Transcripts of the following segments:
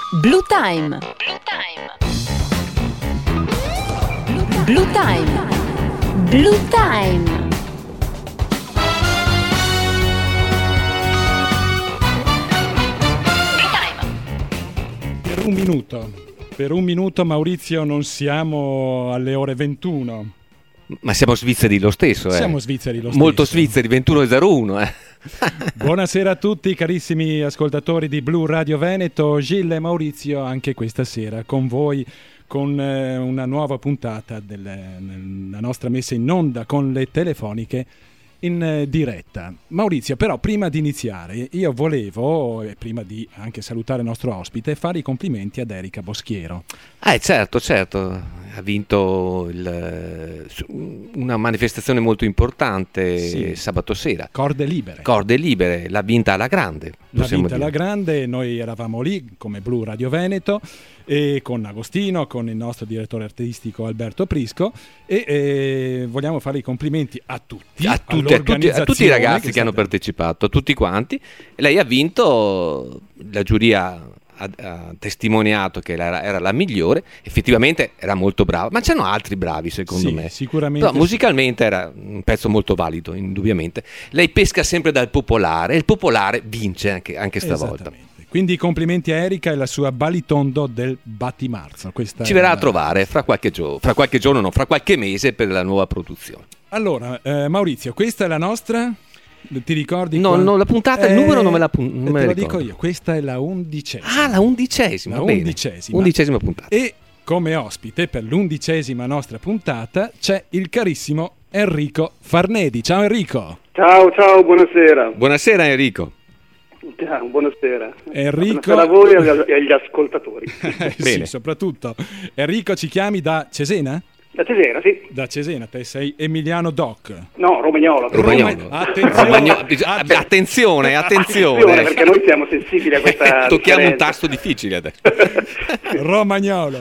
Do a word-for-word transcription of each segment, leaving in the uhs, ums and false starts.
Blue Time. Blue Time. Blue Time. Per un minuto, per un minuto Maurizio non siamo alle ore ventuno. Ma siamo svizzeri lo stesso, eh. Siamo svizzeri lo stesso. Molto svizzeri, ventuno e zero uno, eh. Buonasera a tutti carissimi ascoltatori di Blu Radio Veneto, Gilles e Maurizio anche questa sera con voi con eh, una nuova puntata della nostra messa in onda con le telefoniche in eh, diretta. Maurizio, però prima di iniziare io volevo, e prima di anche salutare il nostro ospite, fare i complimenti ad Erika Boschiero. Eh certo, certo, ha vinto il, una manifestazione molto importante Sì. sabato sera. Corde libere. Corde libere, l'ha vinta alla grande. L'ha possiamo vinta dire. alla grande, noi eravamo lì come Blu Radio Veneto e con Agostino, con il nostro direttore artistico Alberto Prisco e eh, vogliamo fare i complimenti a tutti, A tutti, a tutti, a tutti i ragazzi che, che hanno stata... partecipato, a tutti quanti. Lei ha vinto, la giuria ha, ha testimoniato che era, era la migliore, effettivamente era molto brava, ma c'erano altri bravi secondo Sì, me. sicuramente. Però musicalmente era un pezzo molto valido, indubbiamente. Lei pesca sempre dal popolare e il popolare vince anche, anche stavolta. Esattamente. Quindi complimenti a Erika e la sua Balitondo del Battimarzo. Questa Ci verrà è a la... trovare fra qualche giorno, fra qualche giorno no, fra qualche mese per la nuova produzione. Allora, eh, Maurizio, questa è la nostra... Ti ricordi? No, quando... no, la puntata, il numero non me la, non me te la lo ricordo. dico io, questa è la undicesima. Ah, la undicesima, La bene. undicesima. Undicesima puntata. E come ospite per l'undicesima nostra puntata c'è il carissimo Enrico Farnedi. Ciao Enrico. Ciao, ciao, buonasera. Buonasera Enrico. Ciao, buonasera. Enrico... Buonasera a voi e agli ascoltatori. Eh, sì, Bene. soprattutto. Enrico, ci chiami da Cesena? Da Cesena, sì. Da Cesena, te sei Emiliano Doc. No, Romagnolo. Romagnolo. Attenzione. Romagno- Attenzione, attenzione, Attenzione, perché noi siamo sensibili a questa Tocchiamo un differenza. tasto difficile adesso. Romagnolo.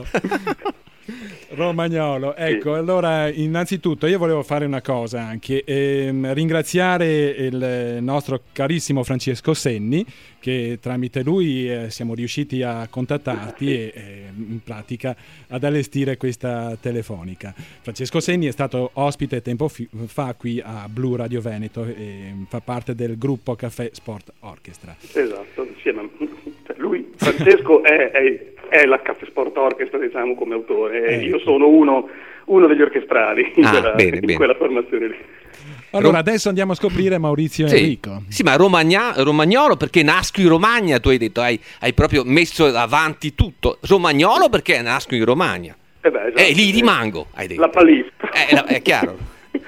Romagnolo, ecco, Sì. allora innanzitutto io volevo fare una cosa anche, ehm, ringraziare il nostro carissimo Francesco Senni che tramite lui eh, siamo riusciti a contattarti e eh, in pratica ad allestire questa telefonica. Francesco Senni è stato ospite tempo fi- fa qui a Blu Radio Veneto e fa parte del gruppo Caffè Sport Orchestra. Esatto, insieme a... cioè, lui, Francesco, è, è, è la Caffè Sport Orchestra, diciamo, come autore. E Ecco. io sono uno, uno degli orchestrali in, Ah, quella, bene, in bene. quella formazione lì. Allora Rom- adesso andiamo a scoprire Maurizio e Sì, Enrico. sì, ma Romagna- Romagnolo perché nasco in Romagna, tu hai detto, hai, hai proprio messo avanti tutto. Romagnolo perché nasco in Romagna. Eh beh, esatto, E lì sì. rimango, hai detto. La palista. Eh, la- è chiaro.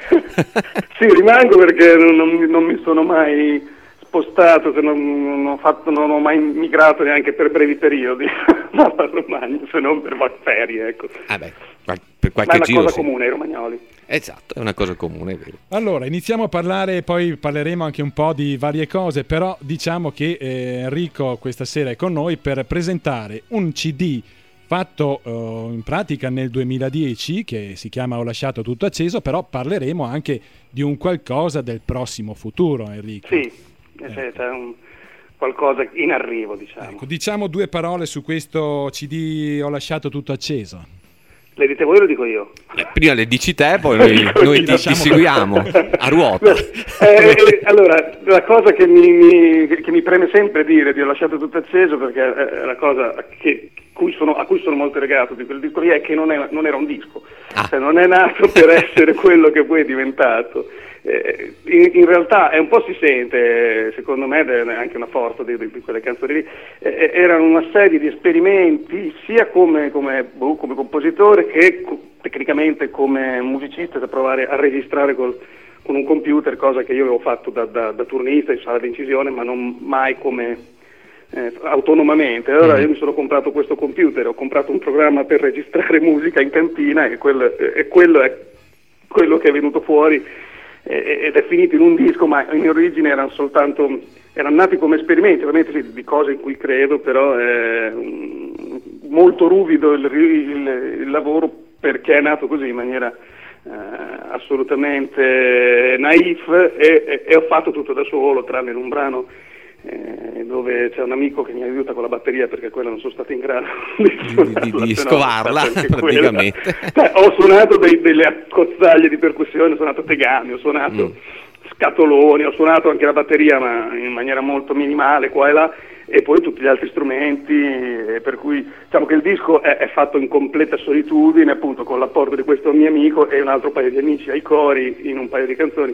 Sì, rimango perché non, non mi- non mi sono mai spostato, se non, non ho fatto, non ho mai migrato neanche per brevi periodi dalla Romagna, se non per ferie, ecco. Ah beh, qual- per Ma è qualche una giro cosa sì. comune ai romagnoli. Esatto, è una cosa comune, è vero. Allora, iniziamo a parlare, poi parleremo anche un po' di varie cose, però diciamo che eh, Enrico questa sera è con noi per presentare un C D fatto eh, in pratica nel duemiladieci, che si chiama Ho lasciato tutto acceso, però parleremo anche di un qualcosa del prossimo futuro, Enrico. Sì, eh, c'è un, qualcosa in arrivo, diciamo. Ecco, diciamo due parole su questo C D Ho lasciato tutto acceso. Le dite voi o lo dico io? Eh, prima le dici te, poi noi, noi ti, ti seguiamo a ruota. Eh, eh, allora, la cosa che mi, mi, che mi preme sempre dire di Ho lasciato tutto acceso, perché è la cosa che, cui sono, a cui sono molto legato di quel disco lì, è che non, è, non era un disco, Ah. cioè, non è nato per essere quello che poi è diventato. Eh, in, in realtà è un po' si sente, secondo me è anche una forza di, di quelle canzoni lì, eh, erano una serie di esperimenti sia come, come, boh, come compositore che co- tecnicamente come musicista, da provare a registrare col, con un computer, cosa che io avevo fatto da, da, da turnista in sala di incisione, ma non mai come eh, autonomamente. Allora Mm. io mi sono comprato questo computer, ho comprato un programma per registrare musica in cantina e quello, e quello è quello che è venuto fuori ed è finito in un disco, ma in origine erano soltanto, erano nati come esperimenti, ovviamente sì, di cose in cui credo, però è molto ruvido il, il, il lavoro, perché è nato così in maniera eh, assolutamente naif e, e, e ho fatto tutto da solo, tranne un brano eh, dove c'è un amico che mi aiuta con la batteria perché quella non sono stato in grado di, di, di, di scovarla praticamente. Eh, ho suonato dei, delle accozzaglie di percussione, ho suonato tegami, ho suonato mm. scatoloni, ho suonato anche la batteria ma in maniera molto minimale qua e là, e poi tutti gli altri strumenti, eh, per cui diciamo che il disco è, è fatto in completa solitudine, appunto con l'apporto di questo mio amico e un altro paio di amici ai cori in un paio di canzoni,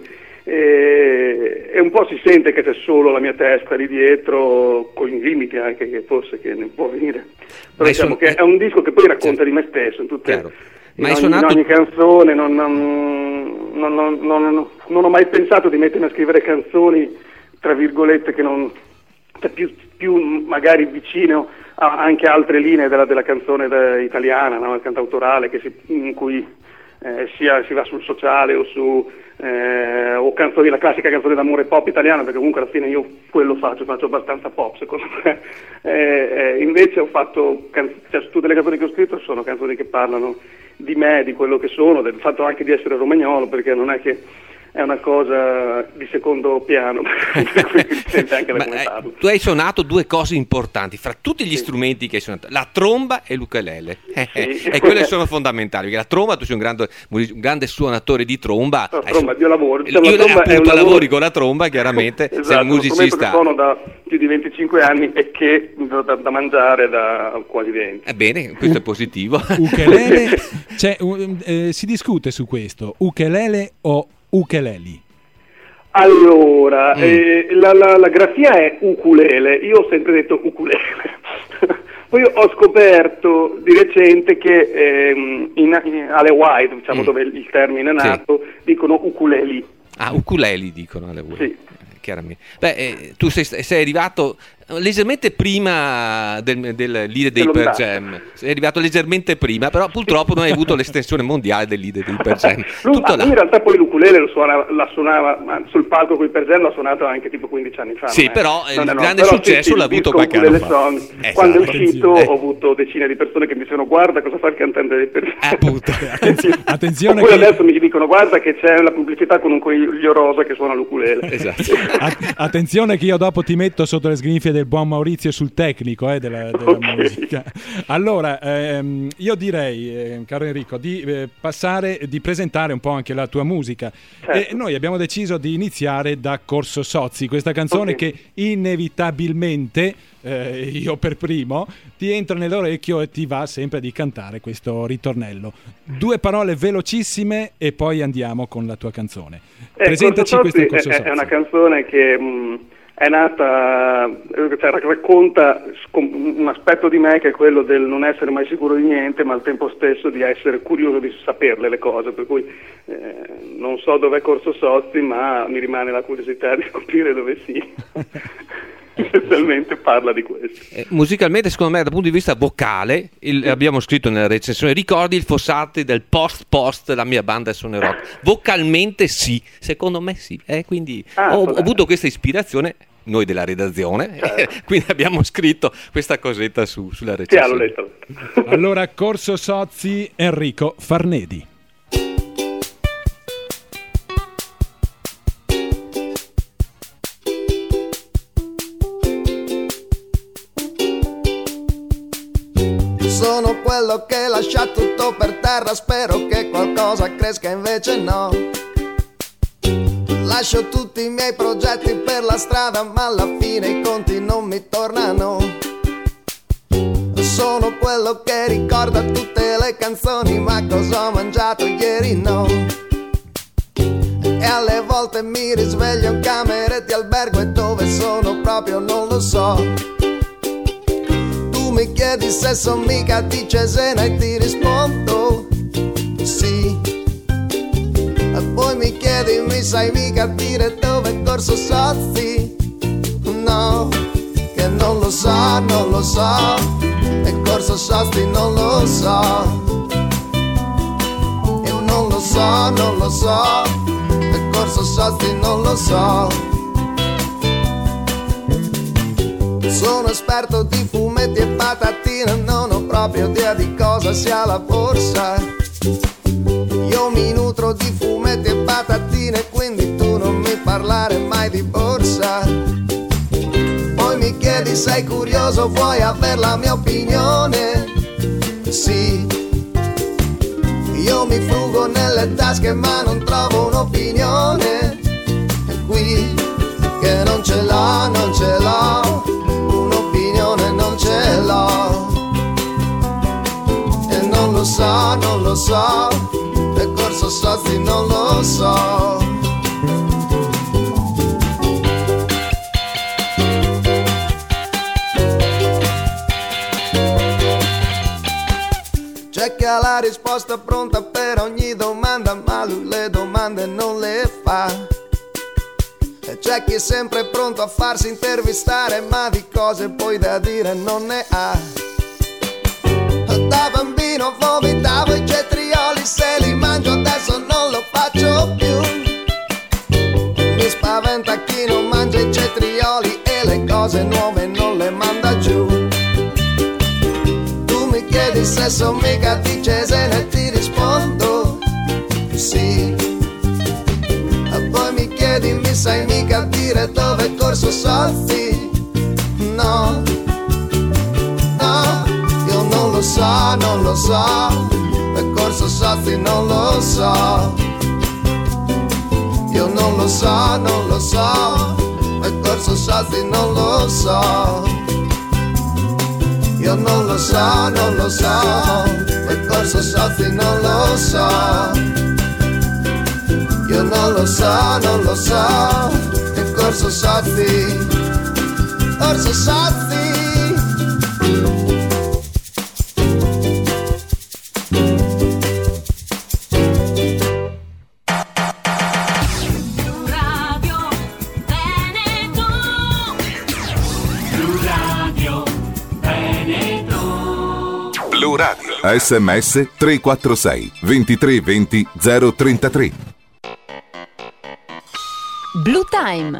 e, e un po' si sente che c'è solo la mia testa lì dietro, con i limiti anche che forse che ne può venire, però diciamo son... che è un disco che poi racconta di me stesso in tutte Chiaro. In Ma ogni, suonato... in ogni canzone, non, non, non, non, non, non ho mai pensato di mettermi a scrivere canzoni, tra virgolette, che non più, più magari vicino a anche altre linee della, della canzone de, italiana, no? Il cantautorale, che si, in cui eh, sia si va sul sociale o su eh, o canzoni, la classica canzone d'amore pop italiana, perché comunque alla fine io quello faccio, faccio abbastanza pop secondo me. Eh, eh, invece ho fatto can- cioè, tutte le canzoni che ho scritto sono canzoni che parlano di me, di quello che sono, del fatto anche di essere romagnolo, perché non è che è una cosa di secondo piano, per cui si sente anche da come parlo. Tu hai suonato due cose importanti fra tutti gli sì. strumenti che hai suonato, la tromba e l'ukulele, sì. e quelle sono fondamentali, perché la tromba, tu sei un grande, un grande suonatore di tromba, no, tromba su- io lavoro, diciamo, io la tromba appunto è un lavoro... lavori con la tromba, chiaramente esatto, sei un musicista. Che suono da più di venticinque anni e che da, da mangiare da quasi venti. Ebbene, questo è positivo. Ukulele, cioè, um, eh, si discute su questo, ukulele o ukulele? Allora, Mm. eh, la, la, la grafia è ukulele, io ho sempre detto ukulele. Poi ho scoperto di recente che ehm, in, in alle White, diciamo Mm. dove il termine è nato, sì. dicono ukuleli. Ah, ukulele dicono alle White. Sì. Chiaramente. Beh, eh, tu sei, sei arrivato leggermente prima del, del leader dei Pearl Jam, sei arrivato leggermente prima, però purtroppo non hai avuto l'estensione mondiale del leader dei Pearl Jam. Tutto in realtà poi l'ukulele lo suonava, la suonava sul palco con i Pearl Jam, l'ha suonato anche tipo quindici anni fa. Sì, eh. però il no, no, grande però successo sì, l'ha avuto qualche anno fa. Song, esatto. Quando è uscito eh. ho avuto decine di persone che mi dicevano guarda cosa fa il cantante dei Pearl Jam. Eh, appunto. Attenzione, attenzione Poi che... adesso mi dicono guarda che c'è la pubblicità con un coniglio rosa che suona l'ukulele. Esatto. At- attenzione che io dopo ti metto sotto le sgrinfie del buon Maurizio sul tecnico eh, della, della Okay. musica. Allora, ehm, io direi, eh, caro Enrico, di eh, passare, di presentare un po' anche la tua musica. Certo. E noi abbiamo deciso di iniziare da Corso Sozzi, questa canzone Okay. che inevitabilmente, eh, io per primo, ti entra nell'orecchio e ti va sempre di cantare questo ritornello. Due parole velocissime e poi andiamo con la tua canzone. Eh, Presentaci Corso questo Sozzi Corso è, Sozzi. è una canzone che mh, è nata, cioè, racconta un aspetto di me che è quello del non essere mai sicuro di niente, ma al tempo stesso di essere curioso di saperle le cose, per cui eh, non so dov'è Corso Sozzi, ma mi rimane la curiosità di scoprire dove sia. Essenzialmente parla di questo. Eh, musicalmente, secondo me, dal punto di vista vocale, il, abbiamo scritto nella recensione, ricordi il Fossati del post-post, la mia banda è Sony Rock. Vocalmente sì, secondo me sì. Eh, quindi ah, ho, ho avuto questa ispirazione, noi della redazione, certo. eh, quindi abbiamo scritto questa cosetta su, sulla recensione. Sì, l'ho letto. Allora, Corso Sozzi, Enrico Farnedi. Sono quello che lascia tutto per terra, spero che qualcosa cresca, invece no. Lascio tutti i miei progetti per la strada, ma alla fine i conti non mi tornano. Sono quello che ricorda tutte le canzoni, ma cosa ho mangiato ieri no. E alle volte mi risveglio in camere di albergo e dove sono proprio non lo so. Mi chiedi se son mica di Cesena e ti rispondo sì. E poi mi chiedi, mi sai mica dire dove è Corso Sozzi? No, che non lo so, non lo so. E Corso Sozzi non lo so. E non lo so, non lo so. E Corso Sozzi non lo so. Sono esperto di fumetti e patatine, non ho proprio idea di cosa sia la borsa. Io mi nutro di fumetti e patatine, quindi tu non mi parlare mai di borsa. chiedi, sei curioso, vuoi avere la mia opinione? Sì, io mi frugo nelle tasche ma non trovo un'opinione. E qui che non ce l'ho, non ce l'ho, un'opinione non ce l'ho. E non lo so, non lo so, e Corso Sozi non lo so. C'è chi ha la risposta pronta per ogni domanda, ma lui le domande non le fa. E c'è chi è sempre pronto a farsi intervistare, ma di cose poi da dire non ne ha. Da bambino vomitavo i cetrioli, se li mangio adesso non lo faccio più. Mi spaventa chi non mangia i cetrioli e le cose nuove non le manda giù. Tu mi chiedi se sono mica di Cesena e ti rispondo sì. E poi mi chiedi, mi sai mica dire dove è Corso Sozi? No, no, io non lo so, non lo so, e Corso Sozi non lo so. Io non lo so, non lo so, e Corso Sozi non lo so. Io non lo so, non lo so, e Corso Sozi non lo so. Io non lo so, non lo so, e Corso Sozi, Corso Sozi. Blu Radio. sms tre quattro sei ventitré venti zero trentatré. Blue Time.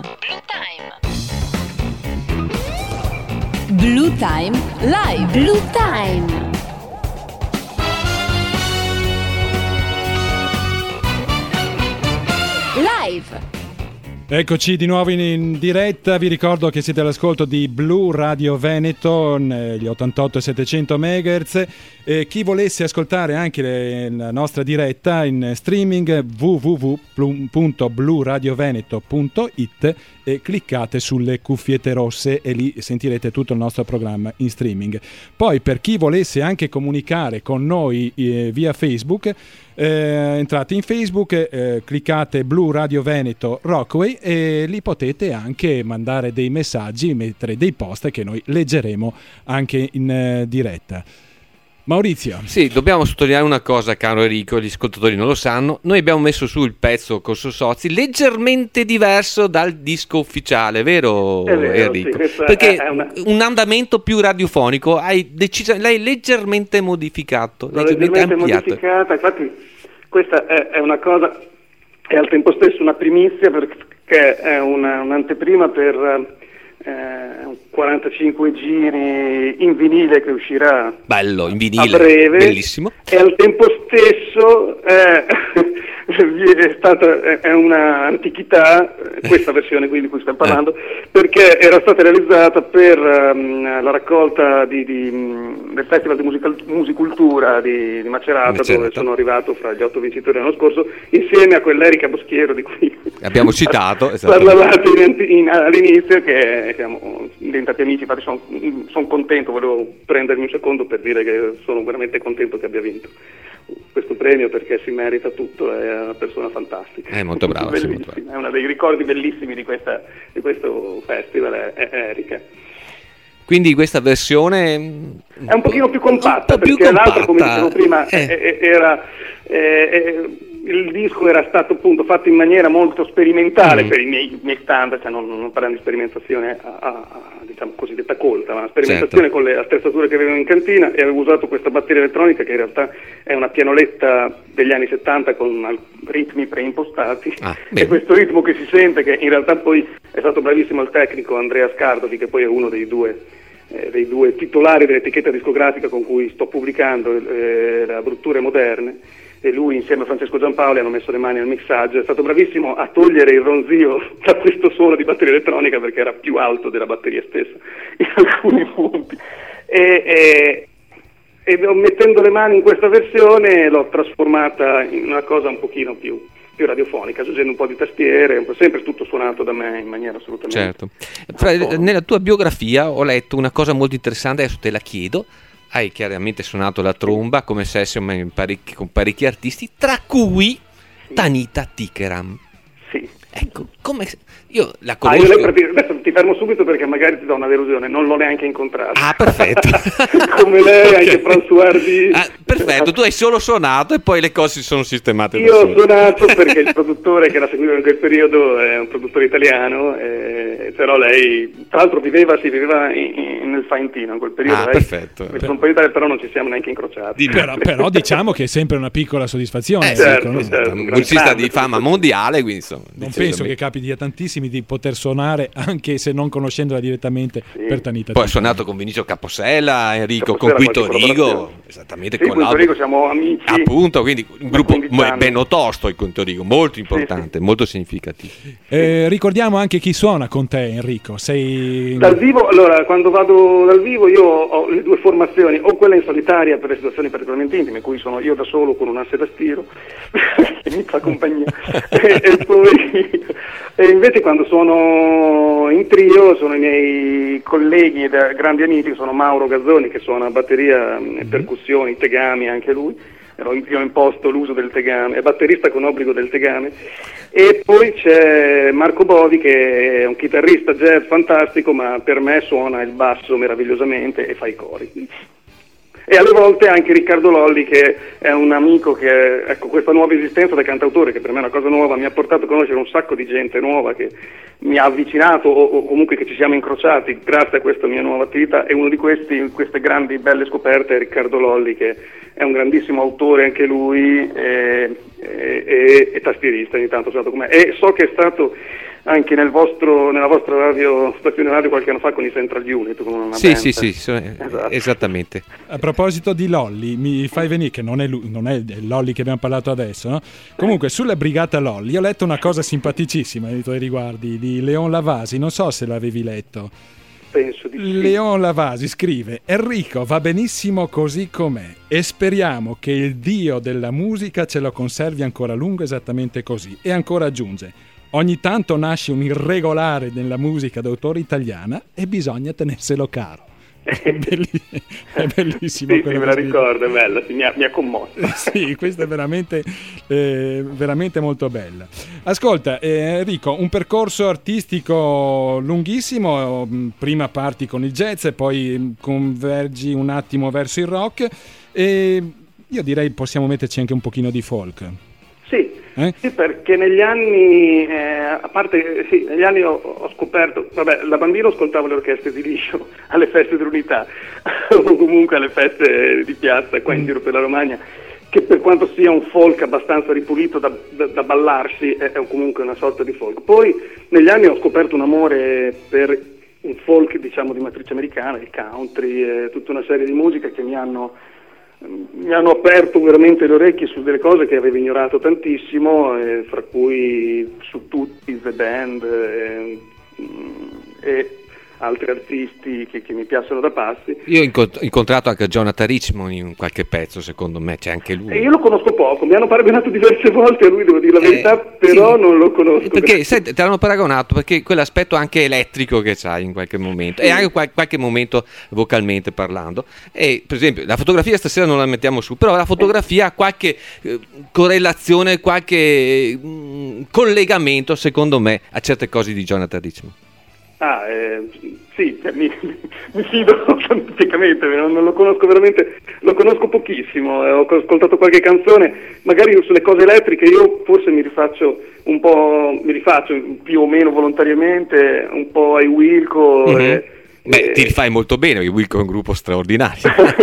Blue Time Live. Blue Time. Live. Eccoci di nuovo in, in diretta, vi ricordo che siete all'ascolto di Blu Radio Veneto, gli ottantotto e settecento megahertz. E chi volesse ascoltare anche le, la nostra diretta in streaming, w w w punto blu radio veneto punto i t, e cliccate sulle cuffiette rosse e lì sentirete tutto il nostro programma in streaming. Poi per chi volesse anche comunicare con noi eh, via Facebook, Eh, entrate in Facebook, eh, cliccate Blu Radio Veneto Rockway e lì potete anche mandare dei messaggi, mettere dei post che noi leggeremo anche in eh, diretta. Maurizio. Sì, dobbiamo sottolineare una cosa, caro Enrico, gli ascoltatori non lo sanno. Noi abbiamo messo su il pezzo Corso Sozi leggermente diverso dal disco ufficiale, vero, è vero, Enrico? Sì, perché è una... un andamento più radiofonico hai deciso, l'hai leggermente modificato, L'ho leggermente, leggermente ampliato. modificata, infatti questa è, è una cosa, è al tempo stesso una primizia perché è una, un'anteprima per eh, quarantacinque giri in vinile che uscirà bello, in vinile, a breve, bellissimo, e al tempo stesso eh, è stata è una antichità questa versione qui di cui stiamo parlando, eh. perché era stata realizzata per um, la raccolta di, di, del Festival di Musical, Musicultura di, di Macerata, Macerata, dove sono arrivato fra gli otto vincitori l'anno scorso, insieme a quell'Erica Boschiero di cui abbiamo citato parlavate in, in, all'inizio, che siamo diventati amici. Infatti sono, sono contento, volevo prendermi un secondo per dire che sono veramente contento che abbia vinto questo premio, perché si merita tutto, è una persona fantastica, è molto brava, sì, molto brava. È uno dei ricordi bellissimi di, questa, di questo festival, è, è Erika. Quindi questa versione è un pochino più compatta, un po' più perché compatta. l'altra, come dicevo prima, eh. era eh, il disco era stato appunto fatto in maniera molto sperimentale mm. per i miei, miei standard, cioè non, non parliamo di sperimentazione a, a, a diciamo cosiddetta colta, ma una sperimentazione, certo, con le attrezzature che avevo in cantina, e avevo usato questa batteria elettronica che in realtà è una pianoletta degli anni settanta con ritmi preimpostati, ah, e questo ritmo che si sente, che in realtà poi è stato bravissimo il tecnico Andrea Scardovi, che poi è uno dei due eh, dei due titolari dell'etichetta discografica con cui sto pubblicando eh, la Brutture Moderne. e lui insieme a Francesco Giampaoli hanno messo le mani al mixaggio. È stato bravissimo a togliere il ronzio da questo suono di batteria elettronica, perché era più alto della batteria stessa in alcuni punti, e, e, e mettendo le mani in questa versione l'ho trasformata in una cosa un pochino più più radiofonica, aggiungendo un po' di tastiere, un po', sempre tutto suonato da me in maniera assolutamente... Certo. Fra, nella tua biografia ho letto una cosa molto interessante, adesso te la chiedo. Hai chiaramente suonato la tromba come session parecchi, con parecchi artisti, tra cui Tanita Tikaram. Sì. Ecco, come io la Ah, conosco. io lei, adesso ti fermo subito perché magari ti do una delusione, non l'ho neanche incontrato. Ah, perfetto. Come lei, Ok. anche François Hardy. Ah, perfetto, tu hai solo suonato e poi le cose si sono sistemate da Io ho sole. suonato perché il produttore che la seguiva in quel periodo è un produttore italiano, eh, però lei, tra l'altro viveva, si viveva in, in, nel Faentino in quel periodo. Ah, lei, perfetto. questo un po' di Italia, però non ci siamo neanche incrociati. Però, però diciamo che è sempre una piccola soddisfazione. Eh, certo, ecco, no? certo. Un musicista grande, di fama mondiale, quindi insomma, Non dicevo, penso che capiti a tantissimi di poter suonare, anche se non conoscendola direttamente, Sì. per Tanita. poi ha suonato con Vinicio Caposella, Enrico Caposella, con Quinto qualche Rigo, collaborazione. esattamente Sì, con Quinto l'album. Rigo siamo amici. Appunto, quindi un da gruppo quindici mo- anni. ben tosto il Quinto Rigo, molto importante, molto significativo. Eh, ricordiamo anche chi suona con te, Enrico. Sei... Dal vivo, allora, quando vado dal vivo io ho le due formazioni, o quella in solitaria per le situazioni particolarmente intime, in cui sono io da solo con un asse da stiro, che mi fa compagnia, e, e poi e invece quando sono in trio sono i miei colleghi e grandi amici, sono Mauro Gazzoni che suona batteria e percussioni, tegami anche lui. Io ho imposto l'uso del tegame, è batterista con obbligo del tegame, e poi c'è Marco Bodi che è un chitarrista jazz fantastico, ma per me suona il basso meravigliosamente e fa i cori. E alle volte anche Riccardo Lolli, che è un amico che, ecco, questa nuova esistenza da cantautore, che per me è una cosa nuova, mi ha portato a conoscere un sacco di gente nuova che mi ha avvicinato o, o comunque che ci siamo incrociati grazie a questa mia nuova attività, e uno di questi, queste grandi belle scoperte è Riccardo Lolli, che è un grandissimo autore anche lui e, e, e, e tastierista, ogni tanto suonato con me, e so che è stato anche nel vostro, nella vostra radio, stazione radio qualche anno fa con i Central Unit, con una Sì, band. sì, sì, so- Esatto. esattamente. A proposito di Lolli, mi fai venire, che non è, lui, non è il Lolli che abbiamo parlato adesso, no? Comunque sulla brigata Lolli ho letto una cosa simpaticissima nei tuoi riguardi di Leon Lavasi, non so se l'avevi letto. Penso di sì. Leon Lavasi scrive: Enrico va benissimo così com'è e speriamo che il dio della musica ce lo conservi ancora a lungo esattamente così. E ancora aggiunge: ogni tanto nasce un irregolare nella musica d'autore italiana e bisogna tenerselo caro. È, belli- è bellissimo. Sì, sì, quello me che la scrive. ricordo, è bella, sì, mi, ha, mi ha commosso. Sì, questa è veramente, eh, veramente molto bella. Ascolta, eh, Enrico, un percorso artistico lunghissimo, prima parti con il jazz e poi convergi un attimo verso il rock, e io direi possiamo metterci anche un pochino di folk. Sì, Eh? sì, perché negli anni, eh, a parte, sì, negli anni ho, ho scoperto, vabbè, da bambino ascoltavo le orchestre di liscio alle feste dell'unità, o comunque alle feste di piazza qua in giro per la Romagna, che per quanto sia un folk abbastanza ripulito da, da, da ballarsi, è, è comunque una sorta di folk. Poi negli anni ho scoperto un amore per un folk, diciamo, di matrice americana, il country, e tutta una serie di musiche che mi hanno... mi hanno aperto veramente le orecchie su delle cose che avevo ignorato tantissimo, eh, fra cui su tutti The Band eh, e altri artisti che, che mi piacciono da pazzi. Io ho incont- incontrato anche Jonathan Richman in qualche pezzo, secondo me c'è anche lui. E io lo conosco poco, mi hanno paragonato diverse volte a lui, devo dire la verità, Eh, però sì. non lo conosco. Perché sai, te l'hanno paragonato perché quell'aspetto anche elettrico che c'hai in qualche momento, e anche qual- qualche momento vocalmente parlando. E per esempio la fotografia stasera non la mettiamo su, però la fotografia ha qualche eh, correlazione, qualche mh, collegamento secondo me a certe cose di Jonathan Richman. Ah, eh, sì, cioè, mi, mi fido scientificamente, non, non lo conosco veramente, lo conosco pochissimo, eh, ho ascoltato qualche canzone, magari sulle cose elettriche io forse mi rifaccio un po', mi rifaccio più o meno volontariamente, un po' ai Wilco. Mhm. eh, Beh, eh, ti rifai molto bene perché Wilco è un gruppo straordinario.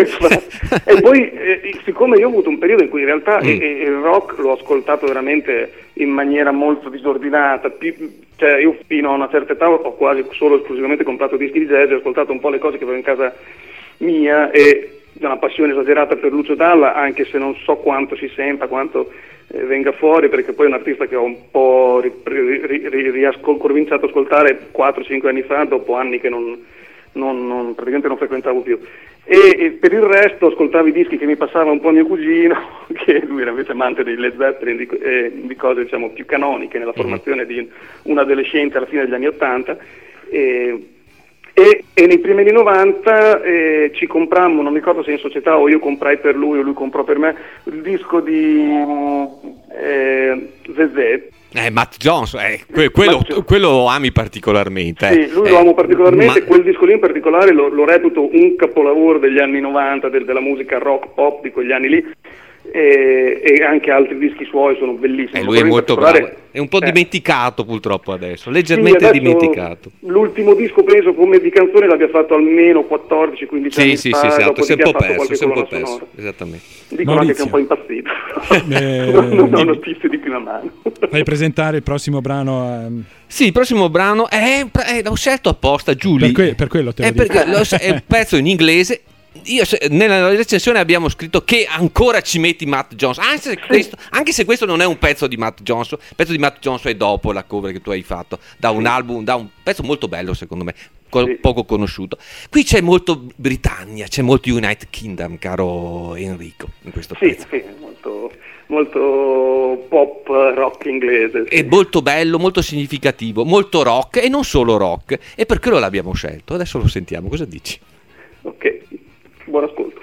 E poi eh, siccome io ho avuto un periodo in cui in realtà Mm. eh, eh, il rock l'ho ascoltato veramente in maniera molto disordinata, pi- cioè io fino a una certa età ho quasi solo esclusivamente comprato dischi di jazz, ho ascoltato un po' le cose che avevo in casa mia, e una passione esagerata per Lucio Dalla, anche se non so quanto si senta, quanto eh, venga fuori, perché poi è un artista che ho un po' ri, ri, ri, ri, riascol- cominciato ad ascoltare quattro cinque anni fa, dopo anni che non, non, non praticamente non frequentavo più. E, e per il resto ascoltavo i dischi che mi passava un po' mio cugino, che lui era invece amante dei Led Zeppelin, di, eh, di cose diciamo più canoniche nella formazione di un adolescente alla fine degli anni Ottanta. E, E, e nei primi anni novanta eh, ci comprammo, non mi ricordo se in società o io comprai per lui o lui comprò per me, il disco di eh, Zezé. Eh, Matt Johnson, eh, que- quello, Matt... quello lo ami particolarmente. Sì, lui eh, lo amo particolarmente, ma... quel disco lì in particolare lo, lo reputo un capolavoro degli anni novanta, del, della musica rock pop di quegli anni lì. E, e anche altri dischi suoi sono bellissimi. E lui è molto bravo, è un po' eh. dimenticato purtroppo adesso, leggermente sì, dimenticato. L'ultimo disco penso come di canzone l'abbia fatto almeno quattordici quindici sì, anni sì, fa. Sì, esatto, si è un po' perso, si è un po' perso, perso, esattamente. Dicono anche che è un po' impazzito. Eh, non ho notizie di prima mano. Fai presentare il prossimo brano a... Sì, il prossimo brano è, è l'ho scelto apposta, Giulia. Per, que- per quello te lo è, perché lo, è un pezzo in inglese. Io, nella recensione abbiamo scritto che ancora ci metti Matt Johnson, anche se, questo, anche se questo non è un pezzo di Matt Johnson. Il pezzo di Matt Johnson è dopo la cover che tu hai fatto, da un album, da un pezzo molto bello secondo me, co- sì. poco conosciuto. Qui c'è molto Britannia, c'è molto United Kingdom, caro Enrico, in questo sì, pezzo. Sì, molto, molto pop rock inglese. Sì. È molto bello, molto significativo, molto rock e non solo rock, e per quello l'abbiamo scelto. Adesso lo sentiamo, cosa dici? Ok. Buon ascolto.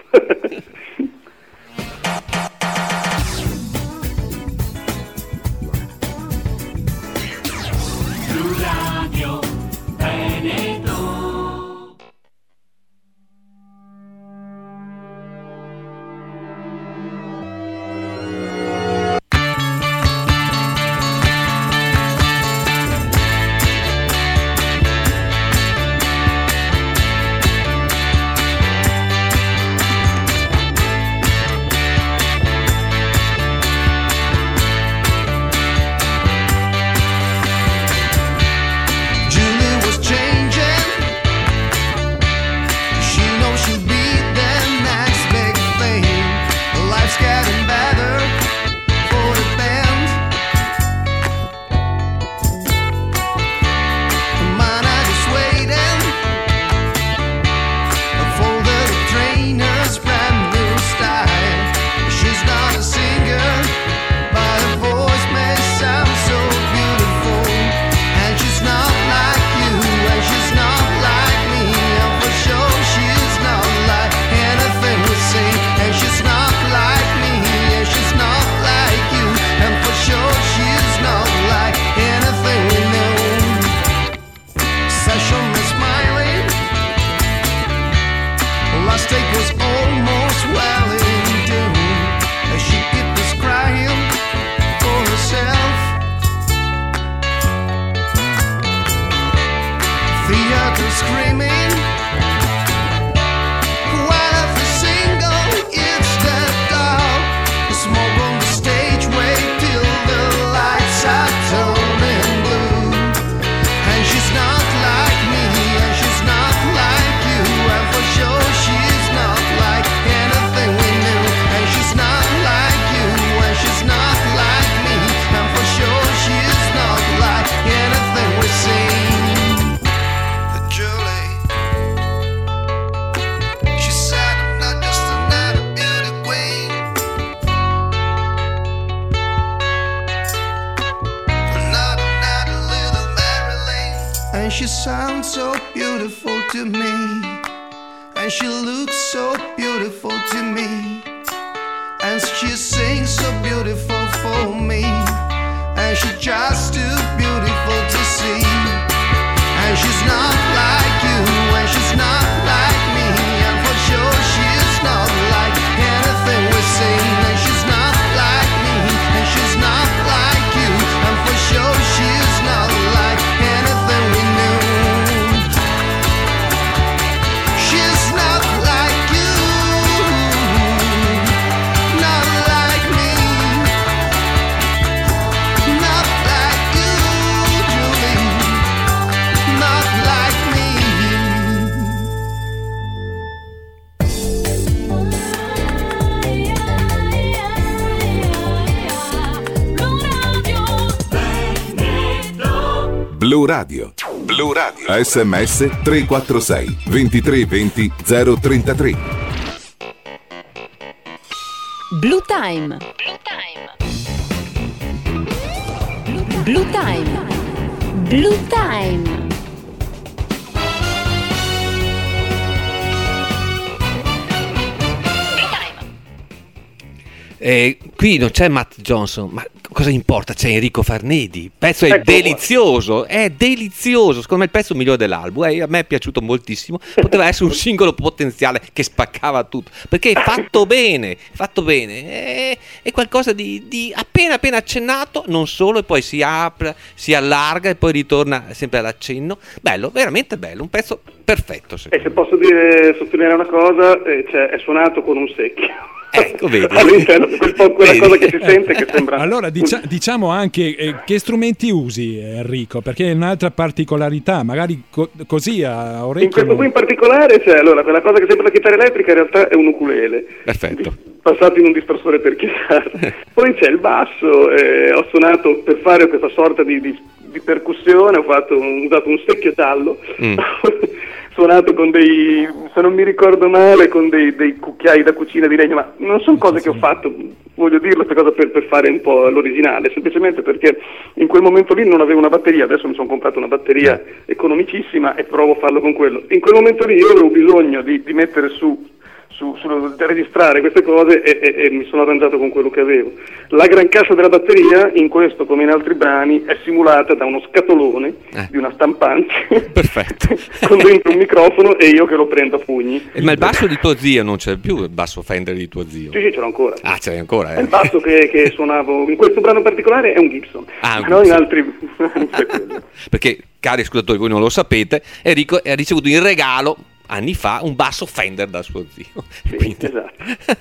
Radio Veneto. she sounds so beautiful to me, and she looks so beautiful to me, and she sings so beautiful for me, and she's just too beautiful to see, and she's not like you, and she's not like me, and for sure she's not like anything we sing, and she's not like me, and she's not like you, and for sure she's not like anything we knew. She's not like you, not like me, not like you, Julie, not like me. Blu Radio. Blu Radio. S M S tre quattro sei ventitré venti zero trentatré. Blue Time. Blue Time. Blue Time. Eh, qui non c'è Matt Johnson, ma cosa importa? C'è Enrico Farnedi. Il pezzo è Ecco delizioso, è delizioso. Secondo me il pezzo migliore dell'album. Eh, a me è piaciuto moltissimo. Poteva essere un singolo potenziale che spaccava tutto, perché è fatto bene, fatto bene. È, è qualcosa di, di appena appena accennato, non solo, e poi si apre, si allarga e poi ritorna sempre all'accenno. Bello, veramente bello, un pezzo perfetto. E se posso dire, sottolineare una cosa, eh, cioè, è suonato con un secchio. Ecco, vedi. All'interno di quel po' quella Vedi. cosa che si sente che sembra. Allora dicia- diciamo anche eh, che strumenti usi, Enrico, perché è un'altra particolarità, magari co- così a orecchio. In questo non- qui in particolare c'è, allora, quella cosa che sembra la chitarra elettrica in realtà è un ukulele. Perfetto. Passato in un dispersore per chitarra. Poi c'è il basso, eh, ho suonato per fare questa sorta di, di, di percussione, ho fatto un, usato un secchio giallo. Mm. Suonato con dei, se non mi ricordo male, con dei, dei cucchiai da cucina di legno, ma non sono cose che ho fatto, voglio dirlo, queste cose per, per fare un po' l'originale, semplicemente perché in quel momento lì non avevo una batteria, adesso mi sono comprato una batteria economicissima e provo a farlo con quello. In quel momento lì io avevo bisogno di, di mettere su Su, su, di registrare queste cose e, e, e mi sono arrangiato con quello che avevo. La gran cassa della batteria, in questo come in altri brani, è simulata da uno scatolone eh. di una stampante Perfetto. con dentro un microfono e io che lo prendo a pugni. Eh, ma il basso di tuo zio non c'è più, il basso Fender di tuo zio? Sì, sì, ce l'ho ancora. Ah, ce l'hai ancora, È eh? il basso che, che suonavo in questo brano particolare è un Gibson, Ah, un no, in Gibson. altri non c'è quello. Perché, cari ascoltatori, voi non lo sapete, Enrico ha ricevuto in regalo anni fa un basso Fender da suo zio. Sì, Quindi- esatto.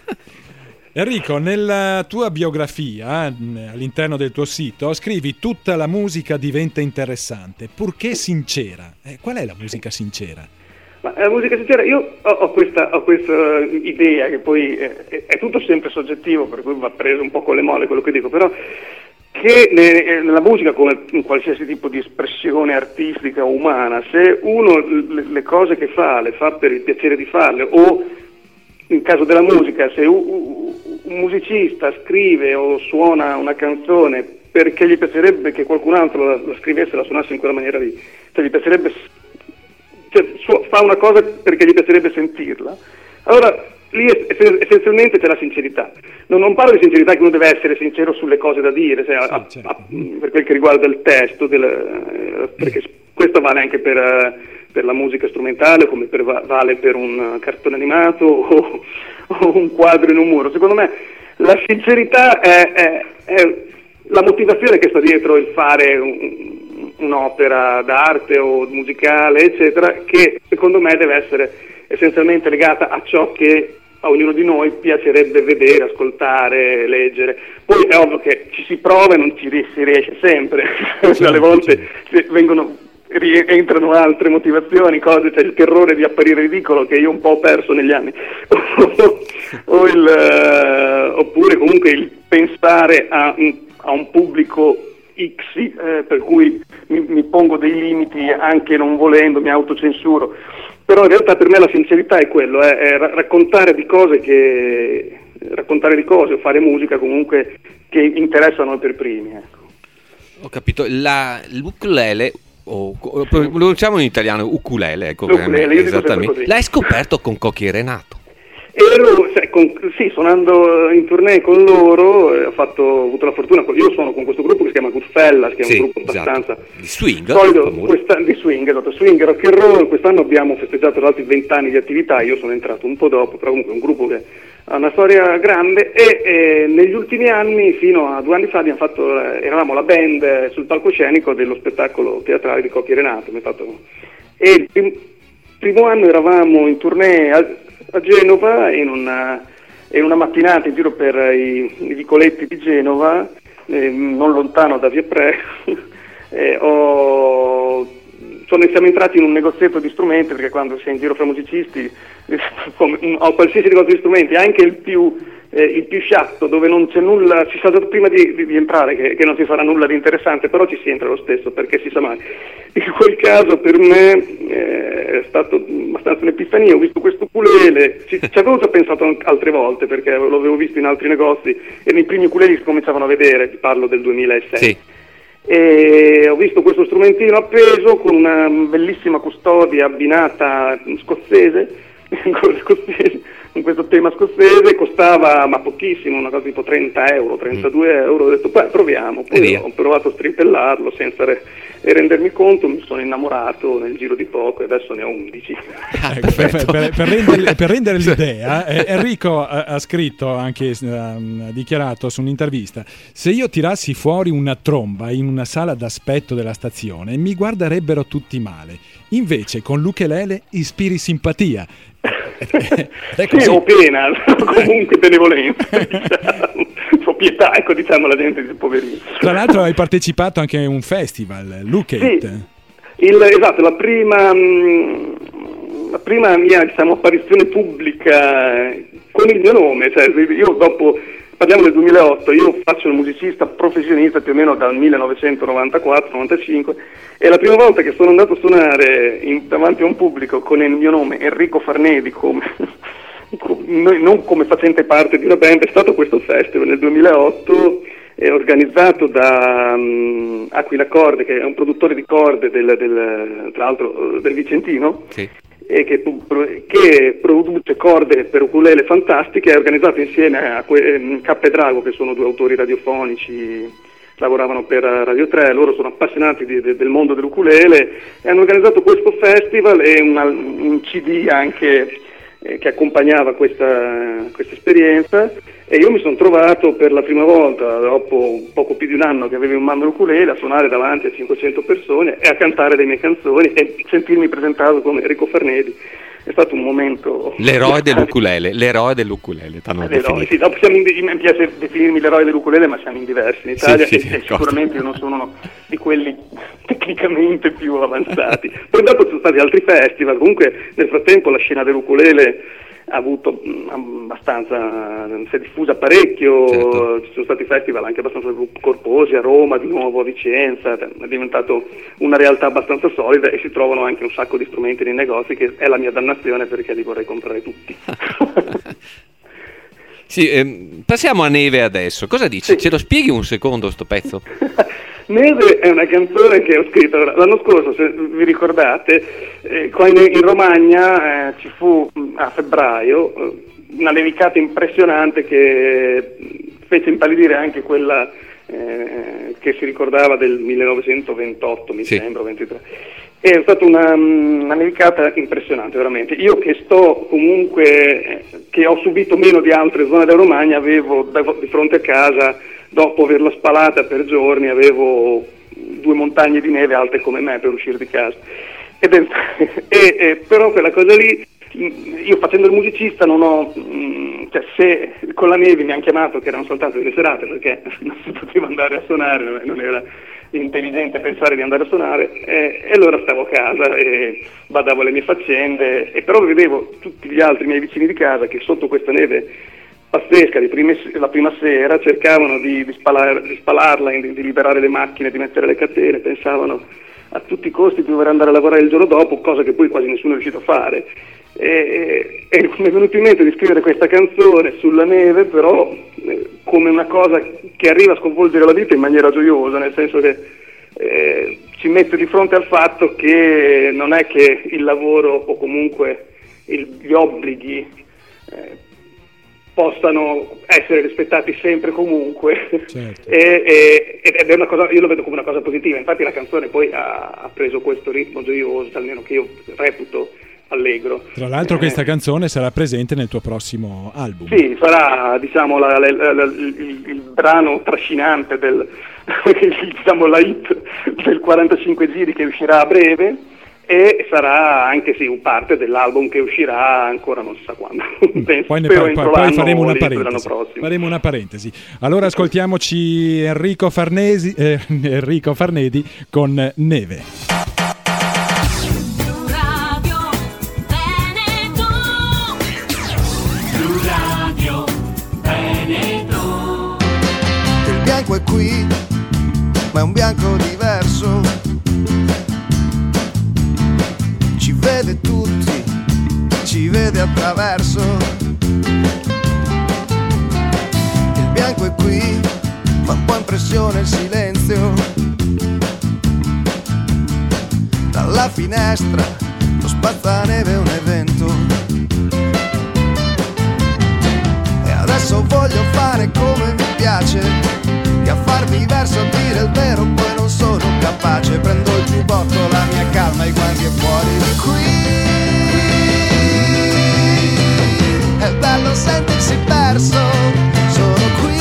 Enrico, nella tua biografia, mh, all'interno del tuo sito, scrivi tutta la musica diventa interessante, purché sincera. Eh, qual è la musica sincera? Ma la musica sincera, io ho, ho, questa, ho questa idea che poi è, è, è tutto sempre soggettivo, per cui va preso un po' con le molle quello che dico, però che ne- nella musica, come in qualsiasi tipo di espressione artistica o umana, se uno le, le cose che fa le fa per il piacere di farle, o in caso della musica, se un, un musicista scrive o suona una canzone perché gli piacerebbe che qualcun altro la, la scrivesse e la suonasse in quella maniera lì, cioè gli piacerebbe, cioè, su- fa una cosa perché gli piacerebbe sentirla, allora lì es- essenzialmente c'è la sincerità. Non, non parlo di sincerità che uno deve essere sincero sulle cose da dire, cioè, Sì, a- certo. a- per quel che riguarda il testo, del, eh, perché questo vale anche per, eh, per la musica strumentale, come per, va- vale per un uh, cartone animato o, o un quadro in un muro. Secondo me la sincerità è, è, è la motivazione che sta dietro il fare un, un'opera d'arte o musicale, eccetera, che secondo me deve essere essenzialmente legata a ciò che a ognuno di noi piacerebbe vedere, ascoltare, leggere. Poi è ovvio che ci si prova e non ci ri- si riesce sempre, Certo, alle volte se- vengono rientrano altre motivazioni, cose, c'è il terrore di apparire ridicolo che io un po' ho perso negli anni o il, eh, oppure comunque il pensare a un, a un pubblico X, eh, per cui mi, mi pongo dei limiti anche non volendo, mi autocensuro. Però in realtà per me la sincerità è quello, è, è ra- raccontare di cose che raccontare di cose o fare musica comunque che interessano a noi per primi, ecco. Ho capito. La, l'ukulele, o o- lo diciamo in italiano, ukulele, ecco, L'ukulele, io dico sempre esattamente. così. L'hai scoperto con Cocchi e Renato. Ero, cioè, con, sì, suonando in tournée con loro, eh, ho, fatto, ho avuto la fortuna, io suono con questo gruppo che si chiama Goodfellas, che è Sì, un gruppo esatto. abbastanza Di swing, solido, famoso. questa- di swing, esatto, swing, rock and roll. Quest'anno abbiamo festeggiato tra l'altro i vent'anni di attività, io sono entrato un po' dopo, però comunque è un gruppo che ha una storia grande e eh, negli ultimi anni, fino a due anni fa, abbiamo fatto, eh, eravamo la band eh, sul palcoscenico dello spettacolo teatrale di Cocchi e Renato. Abbiamo fatto, e il prim- primo anno eravamo in tournée a, a Genova in una, in una mattinata in giro per i, i vicoletti di Genova, eh, non lontano da Via Pre. eh, ho, sono, siamo entrati in un negozietto di strumenti, perché quando sei in giro fra musicisti eh, come, ho qualsiasi negozio di strumenti, anche il più eh, il più sciatto, dove non c'è nulla, si sa già prima di, di, di entrare che, che non si farà nulla di interessante, però ci si entra lo stesso, perché si sa mai. In quel caso per me eh, è stato abbastanza un'epifania. Ho visto questo ukulele, ci, ci avevo già pensato altre volte, perché lo avevo visto in altri negozi e nei primi ukuleli si cominciavano a vedere, parlo del duemilasei. Sì. E ho visto questo strumentino appeso con una bellissima custodia abbinata scozzese, scozzese con questo tema scozzese, costava ma pochissimo, una cosa tipo trenta euro, trentadue euro. Ho detto beh, proviamo, poi ho provato a strimpellarlo senza re- e rendermi conto, mi sono innamorato nel giro di poco e adesso ne ho undici. Ecco, per, per, per, rendere, per rendere l'idea, eh, Enrico ha, ha scritto, anche ha dichiarato su un'intervista: se io tirassi fuori una tromba in una sala d'aspetto della stazione mi guarderebbero tutti male, invece con l'ukulele ispiri simpatia. Sì, o pena, comunque benevolenza, diciamo, o pietà, ecco, diciamo, la gente di poverino. Tra l'altro hai partecipato anche a un festival, Lucate. Sì, il, esatto, la prima la prima mia, diciamo, apparizione pubblica con il mio nome, cioè io dopo, parliamo del duemilaotto, io faccio il musicista professionista più o meno dal millenovecentonovantaquattro novantacinque, e la prima volta che sono andato a suonare in, davanti a un pubblico con il mio nome Enrico Farnedi come, non come facente parte di una band, è stato questo festival nel duemilaotto, è organizzato da um, Aquila Corde, che è un produttore di corde del, del, tra l'altro del Vicentino. Sì. E che, che produce corde per ukulele fantastiche, è organizzato insieme a que- Cappe Drago, che sono due autori radiofonici, lavoravano per Radio tre, loro sono appassionati di, de, del mondo dell'ukulele, e hanno organizzato questo festival e una, un C D anche eh, che accompagnava questa, questa esperienza, e io mi sono trovato per la prima volta, dopo poco più di un anno che avevo in mano l'ukulele, a suonare davanti a cinquecento persone e a cantare le mie canzoni e sentirmi presentato come Enrico Farnedi. È stato un momento... L'eroe dell'ukulele, l'eroe dell'ukulele. L'eroe, sì, dopo siamo in, mi piace definirmi l'eroe dell'ukulele, ma siamo in diversi in Italia, sì, sì, e, e sicuramente io non sono uno di quelli tecnicamente più avanzati. Poi dopo ci sono stati altri festival, comunque nel frattempo la scena dell'ukulele ha avuto mh, abbastanza, si è diffusa parecchio, certo. Ci sono stati festival anche abbastanza corposi a Roma, di nuovo a Vicenza, è diventato una realtà abbastanza solida e si trovano anche un sacco di strumenti nei negozi, che è la mia dannazione perché li vorrei comprare tutti. Sì, ehm, passiamo a Neve adesso. Cosa dici? Sì. Ce lo spieghi un secondo sto pezzo? Neve è una canzone che ho scritto l'anno scorso, se vi ricordate, eh, quando in Romagna eh, ci fu a febbraio eh, una nevicata impressionante che fece impallidire anche quella eh, che si ricordava del millenovecentoventotto, mi sì. sembra, ventitré. È stata una, una nevicata impressionante, veramente. Io che sto comunque, eh, che ho subito meno di altre zone della Romagna, avevo da, di fronte a casa, dopo averla spalata per giorni, avevo due montagne di neve alte come me per uscire di casa. Ed è, e, e, però quella cosa lì, io facendo il musicista non ho, cioè se con la neve mi hanno chiamato che erano soltanto delle serate perché non si poteva andare a suonare, non era intelligente pensare di andare a suonare, e, e allora stavo a casa e badavo alle mie faccende, e però vedevo tutti gli altri miei vicini di casa che sotto questa neve pazzesca di prime, la prima sera cercavano di, di, spalar, di spalarla, di, di liberare le macchine, di mettere le catene, pensavano a tutti i costi di dover andare a lavorare il giorno dopo, cosa che poi quasi nessuno è riuscito a fare. E, e, e mi è venuto in mente di scrivere questa canzone sulla neve, però eh, come una cosa che arriva a sconvolgere la vita in maniera gioiosa, nel senso che eh, ci mette di fronte al fatto che non è che il lavoro o comunque il, gli obblighi eh, possano essere rispettati sempre comunque, certo. e, e, ed è una cosa, io lo vedo come una cosa positiva. Infatti la canzone poi ha, ha preso questo ritmo gioioso, almeno che io reputo allegro. Tra l'altro eh, questa canzone sarà presente nel tuo prossimo album. Sì, sarà, diciamo, la, la, la, la, il, il brano trascinante del diciamo la hit del quarantacinque giri che uscirà a breve, e sarà anche sì un parte dell'album che uscirà ancora non si sa quando. Penso, poi, ne, poi, poi faremo una parentesi. Faremo una parentesi. Allora ascoltiamoci Enrico Farnesi, eh, Enrico Farnedi con Neve. Blu Radio Veneto. qui, ma è un bianco diverso. Ci vede tutti, ci vede attraverso. Il bianco è qui, fa un po' impressione il silenzio. Dalla finestra lo spazzaneve è un evento. E adesso voglio fare come mi piace, che a farmi verso a dire il vero poi non sono capace. Prendo il giubbotto, la mia calma, i guanti e fuori di qui. È bello sentirsi perso, sono qui.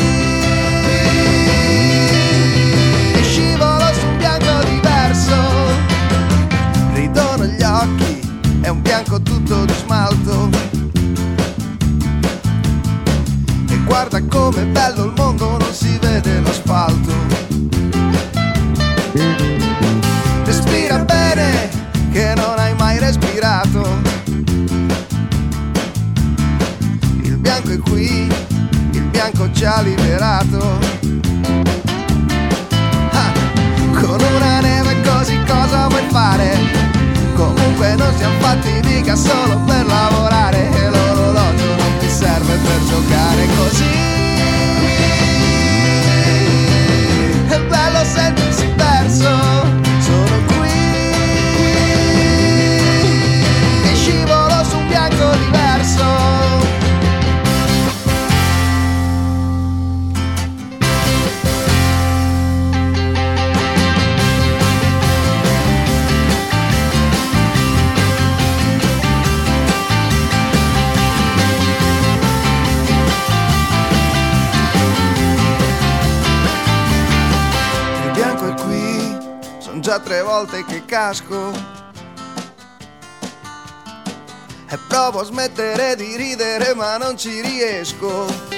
E scivolo su un bianco diverso. Ridono gli occhi, è un bianco tutto di smalto. E guarda com'è bello il mondo, non si vede l'asfalto. Respira bene, che non hai mai respirato. Il bianco è qui, il bianco ci ha liberato. Ah, con una neve così cosa vuoi fare? Comunque non siamo fatti mica solo per lavorare. E l'orologio non ti serve per giocare così. È bello sentirsi perso, sono qui. E scivolo su un bianco diverso. Già tre volte che casco e provo a smettere di ridere ma non ci riesco.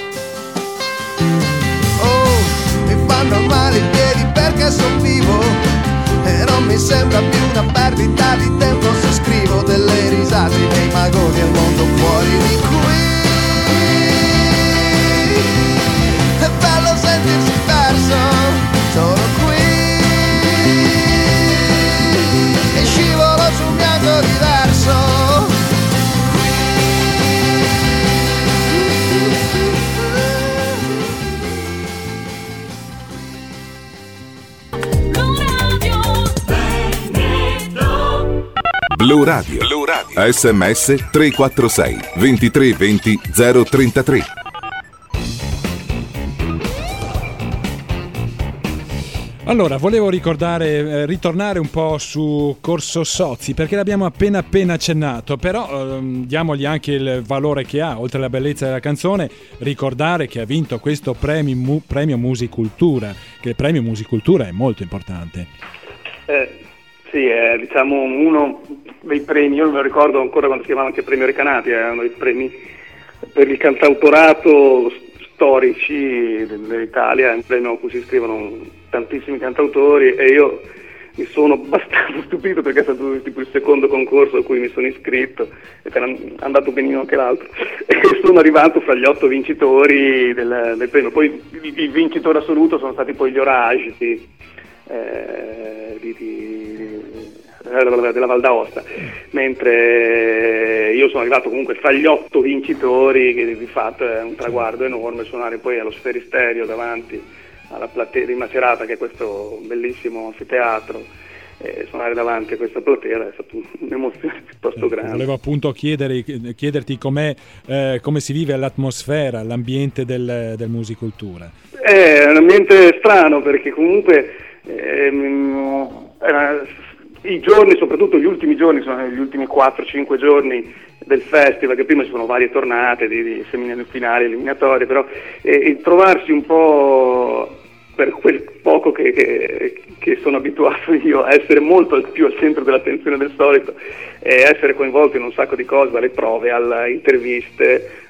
Oh, mi fanno male i piedi perché son vivo e non mi sembra più una perdita di tempo se scrivo delle risate dei magoni al mondo fuori di qui. È bello sentirsi perso, sono qui. E scivolo su un bianco diverso. Blu Radio. Blu Radio. S M S tre quattro sei ventitré venti zero trentatré. Allora, volevo ricordare, eh, ritornare un po' su Corso Sozzi, perché l'abbiamo appena appena accennato, però ehm, diamogli anche il valore che ha, oltre alla bellezza della canzone, ricordare che ha vinto questo premio, mu, premio Musicultura, che il premio Musicultura è molto importante. Eh, sì, è diciamo uno dei premi, io me lo ricordo ancora quando si chiamava anche Premio Recanati, è uno dei premi per il cantautorato storici dell'Italia, un premio a cui si iscrivono tantissimi cantautori e io mi sono abbastanza stupito perché è stato tipo il secondo concorso a cui mi sono iscritto ed era andato benino anche l'altro e sono arrivato fra gli otto vincitori del, del premio. Poi il, il vincitore assoluto sono stati poi gli Orage di, eh, di, di, della Val d'Aosta, mentre io sono arrivato comunque fra gli otto vincitori, che di fatto è un traguardo enorme suonare poi allo Sferisterio davanti alla platea di Macerata, che è questo bellissimo anfiteatro, e suonare davanti a questa platea è stata un'emozione piuttosto grande. Volevo appunto chiedere, chiederti com'è, eh, come si vive l'atmosfera, l'ambiente del, del Musicultura. È un ambiente strano perché comunque ehm, era, i giorni, soprattutto gli ultimi giorni, sono gli ultimi quattro cinque giorni del festival, che prima ci sono varie tornate di, di semifinali, eliminatorie, però eh, trovarsi un po', per quel poco che, che, che sono abituato io, a essere molto più al centro dell'attenzione del solito e essere coinvolto in un sacco di cose, dalle prove alle interviste, eh,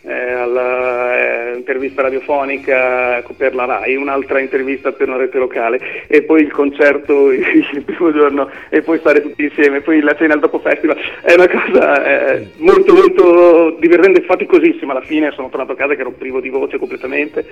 eh, all'intervista radiofonica per la Rai, un'altra intervista per una rete locale, e poi il concerto il primo giorno, e poi stare tutti insieme, poi la cena al dopo festival. È una cosa eh, molto molto divertente, faticosissima. Alla fine sono tornato a casa che ero privo di voce completamente,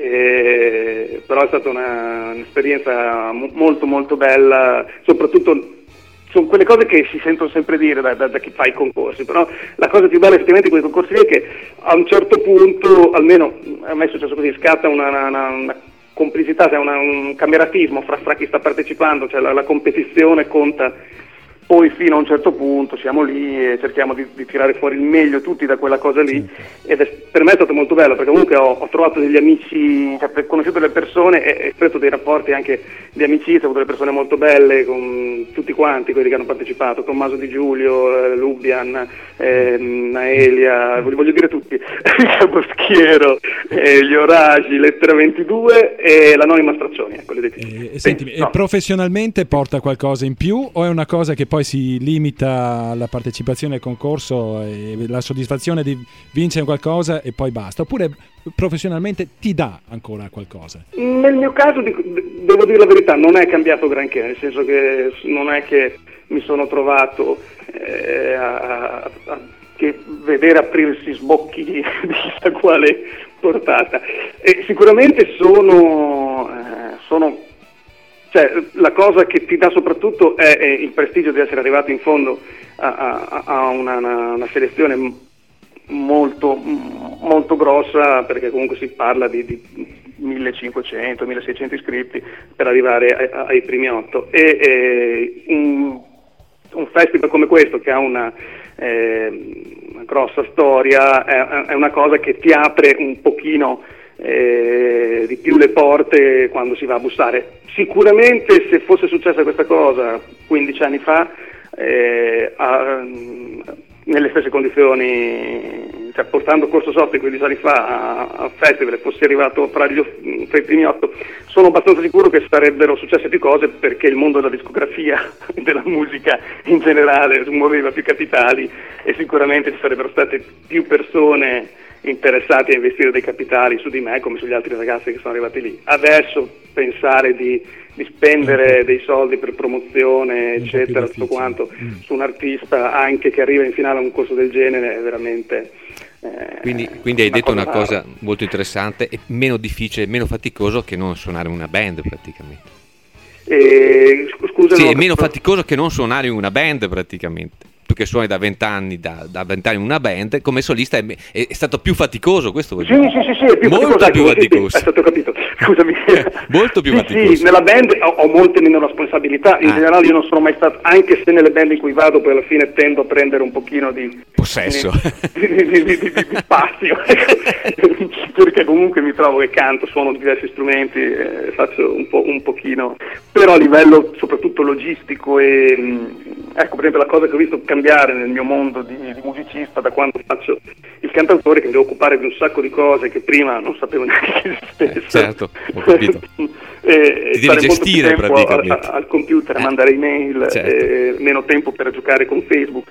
eh, però è stata una, un'esperienza mo- molto molto bella, soprattutto sono quelle cose che si sentono sempre dire da, da, da chi fa i concorsi, però la cosa più bella effettivamente di quei concorsi è che a un certo punto, almeno a me è successo così, scatta una, una, una complicità, cioè una, un cameratismo fra, fra chi sta partecipando, cioè la, la competizione conta. Poi fino a un certo punto siamo lì e cerchiamo di, di tirare fuori il meglio tutti da quella cosa lì, ed è, per me è stato molto bello, perché comunque ho, ho trovato degli amici, cioè, ho conosciuto delle persone e, e stretto dei rapporti anche di amicizia, ho avuto delle persone molto belle con tutti quanti quelli che hanno partecipato, Tommaso Di Giulio, eh, Lubian, eh, Naelia, voglio, voglio dire tutti, Boschiero, eh, gli Oragi, Lettera ventidue e l'Anonima Straccioni, ecco, le e, e, sentimi, no. E professionalmente porta qualcosa in più, o è una cosa che poi si limita alla partecipazione al concorso e la soddisfazione di vincere qualcosa e poi basta, oppure professionalmente ti dà ancora qualcosa? Nel mio caso dico, devo dire la verità, non è cambiato granché, nel senso che non è che mi sono trovato eh, a, a, a che vedere aprirsi sbocchi di, di chissà quale portata, e sicuramente sono eh, sono cioè, la cosa che ti dà soprattutto è, è il prestigio di essere arrivato in fondo a, a, a una, una, una selezione molto, molto grossa, perché comunque si parla di, di millecinquecento milleseicento iscritti per arrivare ai, ai primi otto, e, e un, un festival come questo, che ha una, eh, una grossa storia, è, è una cosa che ti apre un pochino Eh, di più le porte quando si va a bussare. Sicuramente se fosse successa questa cosa quindici anni fa, eh, a, nelle stesse condizioni, cioè portando Corso Sotti quindici anni fa a, a festival e fossi arrivato fra, gli, fra i primi otto, sono abbastanza sicuro che sarebbero successe più cose, perché il mondo della discografia, della musica in generale, muoveva più capitali, e sicuramente ci sarebbero state più persone interessati a investire dei capitali su di me come sugli altri ragazzi che sono arrivati lì. Adesso pensare di, di spendere dei soldi per promozione eccetera, tutto quanto mm. su un artista anche che arriva in finale a un corso del genere è veramente eh, quindi, quindi hai una detto cosa una cosa molto interessante, e meno difficile, meno faticoso che non suonare una band praticamente. E, scusa, sì, no, è meno per... faticoso che non suonare in una band praticamente. Tu che suoni da vent'anni da, da vent'anni in una band, come solista è, è, è stato più faticoso, questo vuol dire? Sì, sì, sì, sì, è più molto faticoso, più faticoso. Sì, sì, è stato capito, scusami. Molto più sì, faticoso. Sì, nella band ho, ho molte meno responsabilità, in ah. generale io non sono mai stato, anche se nelle band in cui vado poi alla fine tendo a prendere un pochino di possesso, di, di, di, di, di, di spazio, perché comunque mi trovo che canto, suono diversi strumenti, eh, faccio un po' un pochino, però a livello soprattutto logistico e ecco, per esempio la cosa che ho visto cambiare nel mio mondo di, di musicista da quando faccio il cantautore, che mi devo occupare di un sacco di cose che prima non sapevo neanche che esistessero. Eh, certo, ho capito. e ti devi gestire praticamente a, a, al computer, a mandare email, certo. e meno tempo per giocare con Facebook.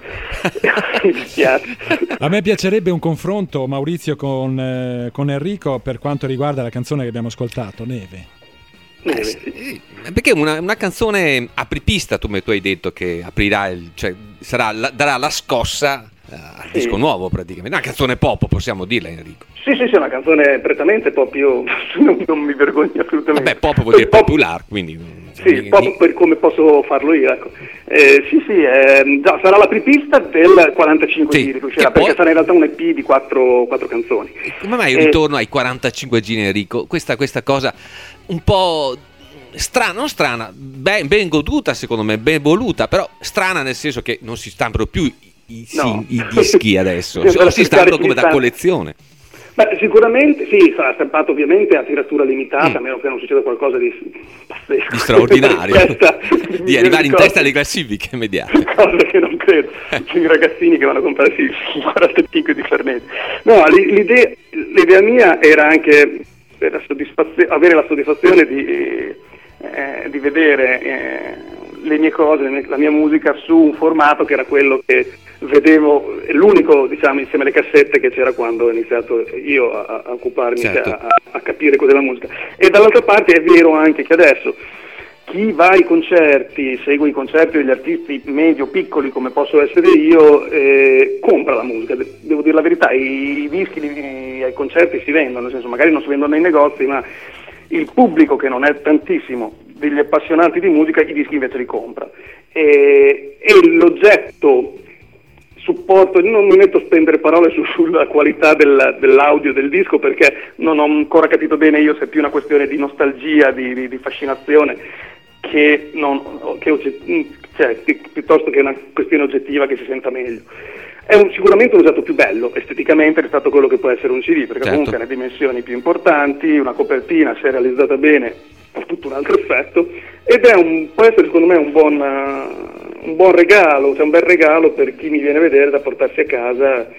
A me piacerebbe un confronto, Maurizio, con, eh, con Enrico per quanto riguarda la canzone che abbiamo ascoltato, Neve. Eh, sì, perché una, una canzone apripista, tu, tu hai detto che aprirà il, cioè sarà, la, darà la scossa uh, al sì. disco nuovo praticamente, una canzone pop, possiamo dirla, Enrico? Sì, sì, sì, è una canzone prettamente pop, io non, non mi vergogno assolutamente. Vabbè, pop vuol dire pop, popolare, quindi... Sì, mi, pop mi... per come posso farlo io, ecco. Eh, sì, sì, eh, già, sarà l'apripista del quarantacinque sì, giri che uscirà, poi... perché sarà in realtà un E P di quattro, quattro canzoni. E come mai eh, ritorno ai quarantacinque giri, Enrico? Questa, questa cosa un po' strana, non strana, ben, ben goduta secondo me, ben voluta, però strana nel senso che non si stampano più i, i, no. i dischi adesso, o si stampano come da collezione. Beh, sicuramente sì, sarà stampato ovviamente a tiratura limitata, mm. a meno che non succeda qualcosa di pazzesco, di straordinario, testa, di, di arrivare in testa alle classifiche immediate. Cosa che non credo, sono i ragazzini che vanno a comprare i quarantacinque di Fernetti. No, l'idea, l'idea mia era anche per la soddisfazio- avere la soddisfazione di, eh, di vedere eh, le mie cose, le mie, la mia musica su un formato che era quello che vedevo, è l'unico, diciamo, insieme alle cassette che c'era quando ho iniziato io a, a occuparmi, certo. a, a capire cos'è la musica. E dall'altra parte è vero anche che adesso chi va ai concerti, segue i concerti degli artisti medio-piccoli come posso essere io, eh, compra la musica. De- devo dire la verità, i, i dischi di, ai concerti si vendono, nel senso magari non si vendono nei negozi, ma il pubblico, che non è tantissimo, degli appassionati di musica, i dischi invece li compra. E, e l'oggetto supporto, non mi metto a spendere parole su, sulla qualità del, dell'audio del disco, perché non ho ancora capito bene io se è più una questione di nostalgia, di, di, di fascinazione, che, non, che cioè, piuttosto che una questione oggettiva che si senta meglio. È un, sicuramente un oggetto più bello esteticamente rispetto a quello che può essere un C D, perché certo. comunque ha le dimensioni più importanti, una copertina, se realizzata bene, ha tutto un altro effetto, ed è un, può essere secondo me un buon, uh, un buon regalo, cioè un bel regalo per chi mi viene a vedere, da portarsi a casa.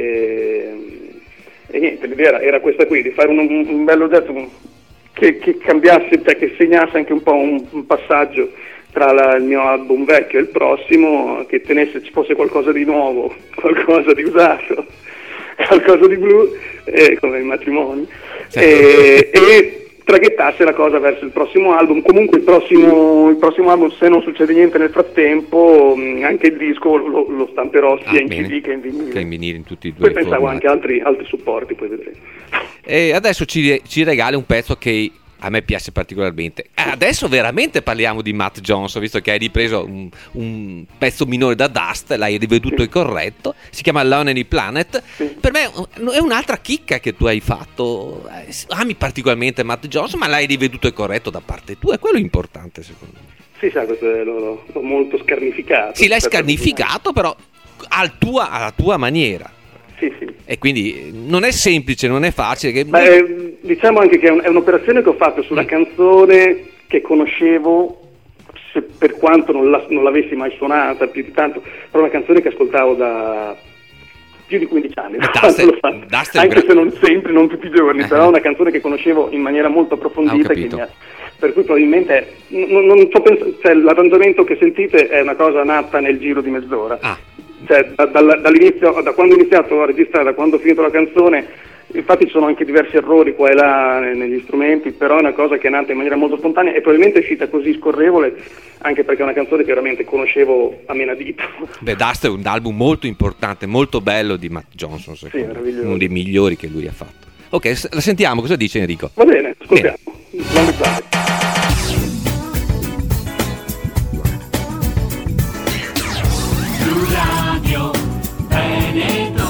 E, e niente, l'idea era, era questa qui, di fare un, un, un bello oggetto che, che cambiasse, cioè che segnasse anche un po' un, un passaggio tra la, il mio album vecchio e il prossimo, che tenesse, ci fosse qualcosa di nuovo, qualcosa di usato, qualcosa di blu, eh, come i matrimoni, certo. e, e traghettasse la cosa verso il prossimo album. Comunque il prossimo, il prossimo album, se non succede niente nel frattempo, anche il disco lo, lo stamperò sia ah, in bene. C D che in vinile. Che in vinile, in tutti e due. Poi pensavo anche a altri, altri supporti, poi vedremo. E adesso ci, ci regali un pezzo che a me piace particolarmente. Adesso veramente parliamo di Matt Johnson, visto che hai ripreso un, un pezzo minore da Dust, l'hai riveduto sì. e corretto, si chiama Lonely Planet. Sì. Per me è un'altra chicca che tu hai fatto. Ami particolarmente Matt Johnson, ma l'hai riveduto e corretto da parte tua, è quello importante secondo me. Sì, sa, questo è, l'ho, l'ho molto scarnificato. Sì, l'hai scarnificato, però al tua, alla tua maniera. Sì, sì. E quindi non è semplice, non è facile. Che... Beh, diciamo anche che è, un, è un'operazione che ho fatto su una mm. canzone che conoscevo, se, per quanto non, la, non l'avessi mai suonata più di tanto, però una canzone che ascoltavo da più di quindici anni, Dust, Dust anche gra- se non sempre, non tutti i giorni, però è una canzone che conoscevo in maniera molto approfondita, che mi ha, per cui probabilmente non, non so pens- cioè, l'arrangiamento che sentite è una cosa nata nel giro di mezz'ora. Ah. Cioè, da, da, dall'inizio, da quando ho iniziato a registrare, da quando ho finito la canzone, infatti ci sono anche diversi errori qua e là negli strumenti, però è una cosa che è nata in maniera molto spontanea e probabilmente è uscita così scorrevole, anche perché è una canzone che veramente conoscevo a menadito. Beh, Dust è un album molto importante, molto bello di Matt Johnson, sì, uno dei migliori che lui ha fatto. Ok, la sentiamo, cosa dice Enrico? Va bene, ascoltiamo. Bene. Radio Veneto.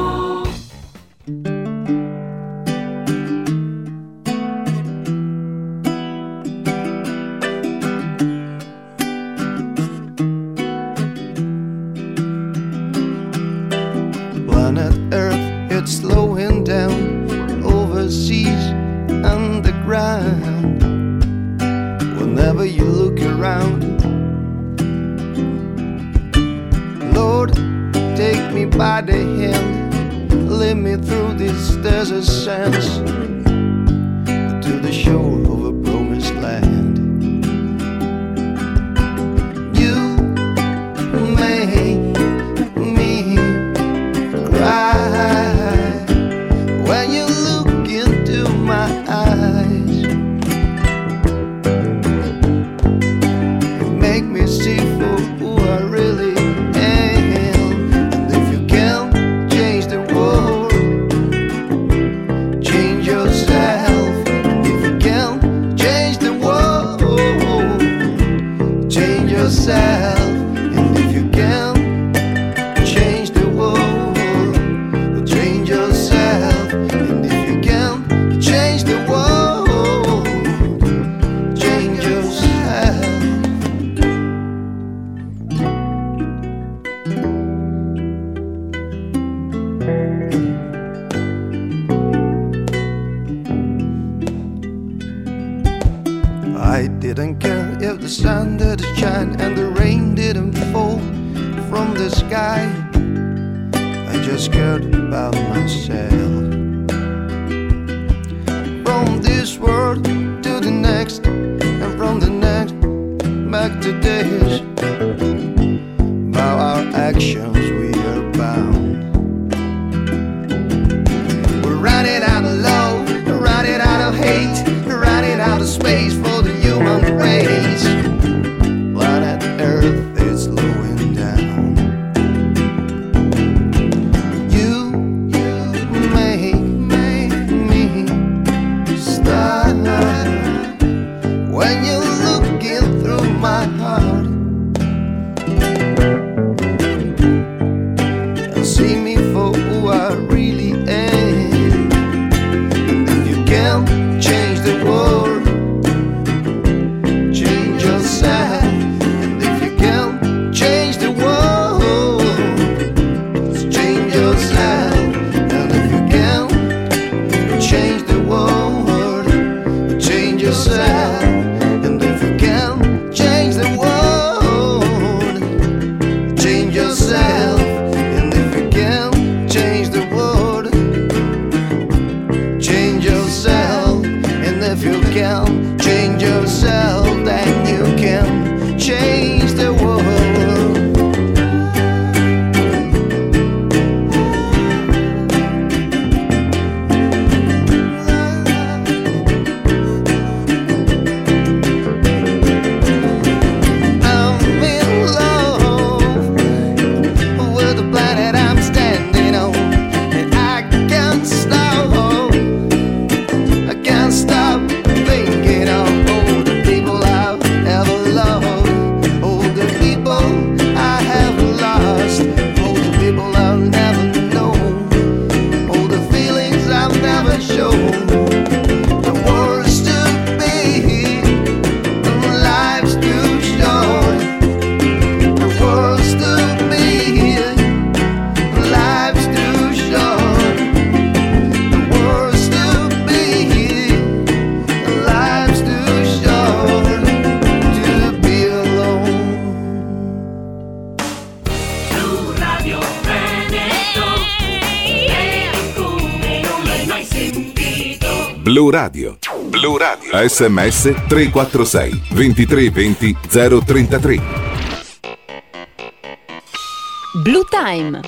Planet Earth, it's slowing down overseas underground. Whenever you look around, Lord, take me by the hand, lead me through these desert sands to the shore of a promised land. You make me cry when you look into my eyes. You make me see for who I really am. And if you can change the world, change yourself. If you can change the world, change yourself. And if you can change the world, change yourself. And if you can change the world, change yourself. I didn't care if the sun didn't shine and the rain didn't fall from the sky. I just cared about myself. From this world to the next, and from the next back to this. By our actions we can change yourself, then you can change the world. Blu Radio. Blu Radio. S M S tre quattro sei ventitré venti zero trentatré. Blue Time.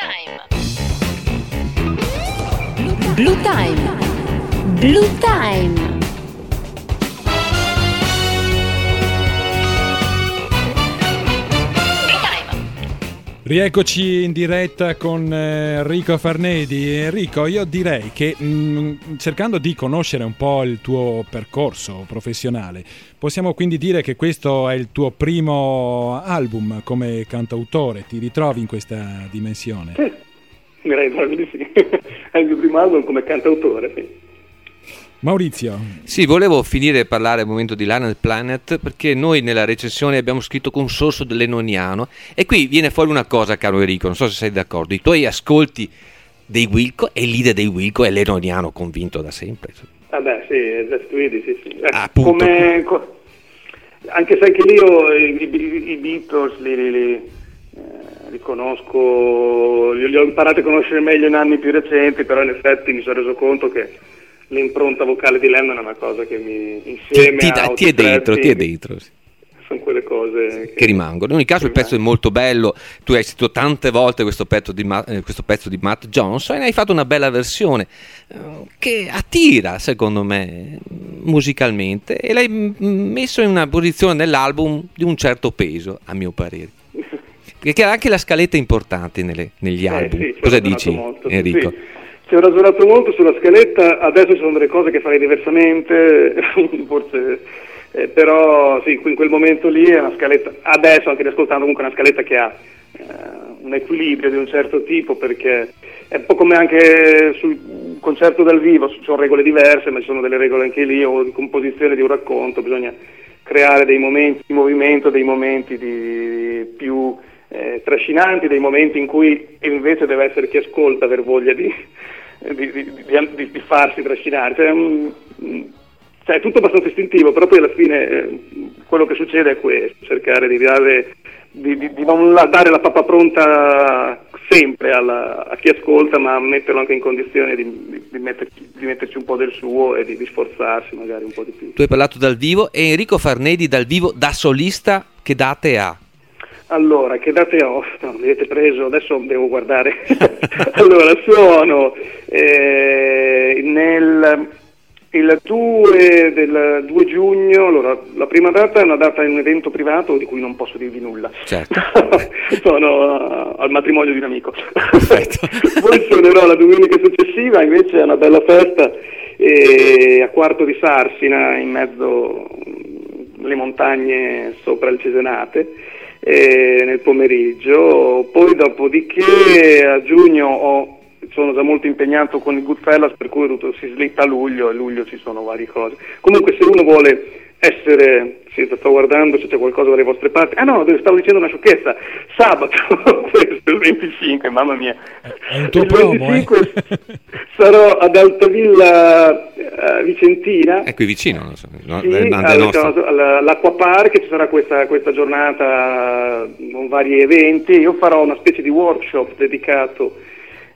Blue Time. Blue Time. Rieccoci in diretta con Enrico Farnedi. Enrico, io direi che mh, cercando di conoscere un po' il tuo percorso professionale, possiamo quindi dire che questo è il tuo primo album come cantautore. Ti ritrovi in questa dimensione? Sì, direi proprio di sì. È il mio primo album come cantautore, sì. Maurizio. Sì, volevo finire di parlare al momento di Lionel Planet, perché noi nella recensione abbiamo scritto con sorso dell'Enoniano, e qui viene fuori una cosa, caro Enrico, non so se sei d'accordo: i tuoi ascolti dei Wilco e il leader dei Wilco è l'Enoniano convinto da sempre. Vabbè, sì, Just Tweedy, sì, sì. Eh, ah, come, co- anche se anche lì io i, i, i Beatles li, li, li, eh, li conosco, li, li ho imparati a conoscere meglio in anni più recenti, però in effetti mi sono reso conto che l'impronta vocale di Lennon è una cosa che mi insieme ti, ti, a ti è dentro, ti è dentro, sì. Sono quelle cose che, che rimangono. In ogni caso il pezzo è molto bello. Tu hai sentito tante volte questo pezzo di, Ma, eh, questo pezzo di Matt Johnson e ne hai fatto una bella versione eh, che attira, secondo me, musicalmente, e l'hai m- messo in una posizione nell'album di un certo peso, a mio parere. Perché anche la scaletta è importante nelle, negli eh, album. sì, cosa dici, molto, Enrico? Sì. Ci ho ragionato molto sulla scaletta, adesso ci sono delle cose che farei diversamente, forse, eh, però sì, in quel momento lì è una scaletta, adesso anche riascoltando comunque una scaletta che ha eh, un equilibrio di un certo tipo, perché è un po' come anche sul concerto dal vivo, ci sono regole diverse, ma ci sono delle regole anche lì, o di composizione di un racconto, bisogna creare dei momenti di movimento, dei momenti di più eh, trascinanti, dei momenti in cui invece deve essere chi ascolta aver voglia di Di, di, di, di farsi trascinare, cioè, um, cioè è tutto abbastanza istintivo, però poi alla fine eh, quello che succede è questo, cercare di, dare, di, di, di non la, dare la pappa pronta sempre alla, a chi ascolta, ma metterlo anche in condizione di, di, di, metterci, di metterci un po' del suo e di, di sforzarsi magari un po' di più. Tu hai parlato dal vivo, e Enrico Farnedi dal vivo da solista che date ha? Allora, che date ho? No, mi avete preso, adesso devo guardare. Allora, suono eh, nel il due del due giugno, allora la prima data è una data in un evento privato di cui non posso dirvi nulla. Certo. Sono uh, al matrimonio di un amico. Perfetto. Poi suonerò la domenica successiva, invece è una bella festa eh, a Quarto di Sarsina, in mezzo alle montagne sopra il Cesenate. Eh, nel pomeriggio, poi dopodiché a giugno ho, sono già molto impegnato con il Goodfellas, per cui si slitta a luglio, e a luglio ci sono varie cose. Comunque, se uno vuole essere, sì, sto guardando se c'è qualcosa dalle vostre parti. Ah no, stavo dicendo una sciocchezza. Sabato, questo il venticinque, mamma mia. È un tuo il promo, venticinque eh? sarò ad Altavilla uh, Vicentina. È qui vicino, non so, no, sì, all'Acqua Park ci sarà questa, questa giornata con vari eventi. Io farò una specie di workshop dedicato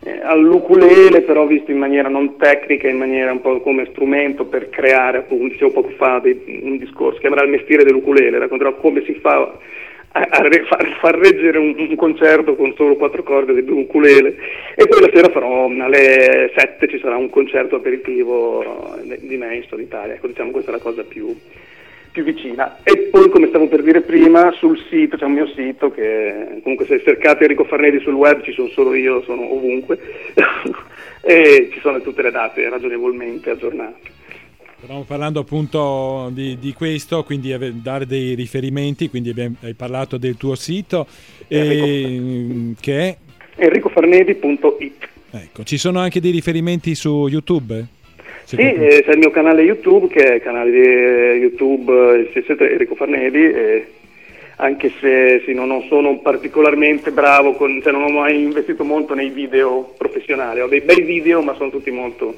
eh, all'ukulele, però visto in maniera non tecnica, in maniera un po' come strumento per creare, appunto, dicevo poco fa, dei, un discorso, chiamerà il mestiere dell'ukulele, racconterò come si fa a, a re, far, far reggere un, un concerto con solo quattro corde dell'ukulele, e poi la sera farò alle sette, ci sarà un concerto aperitivo di me in solitaria. Ecco, diciamo questa è la cosa più più vicina. E poi, come stavo per dire prima, sul sito, c'è un mio sito che comunque, se cercate Enrico Farnedi sul web, ci sono solo io, sono ovunque e ci sono tutte le date ragionevolmente aggiornate. Stavamo parlando appunto di, di questo, quindi ave- dare dei riferimenti, quindi abbiamo, hai parlato del tuo sito e, che è enricofarnedi punto it. Ecco, ci sono anche dei riferimenti su YouTube? Sì, eh, c'è il mio canale YouTube, che è il canale di YouTube Enrico Farnedi, e anche se sì, non, non sono particolarmente bravo, con, cioè non ho mai investito molto nei video professionali, ho dei bei video ma sono tutti molto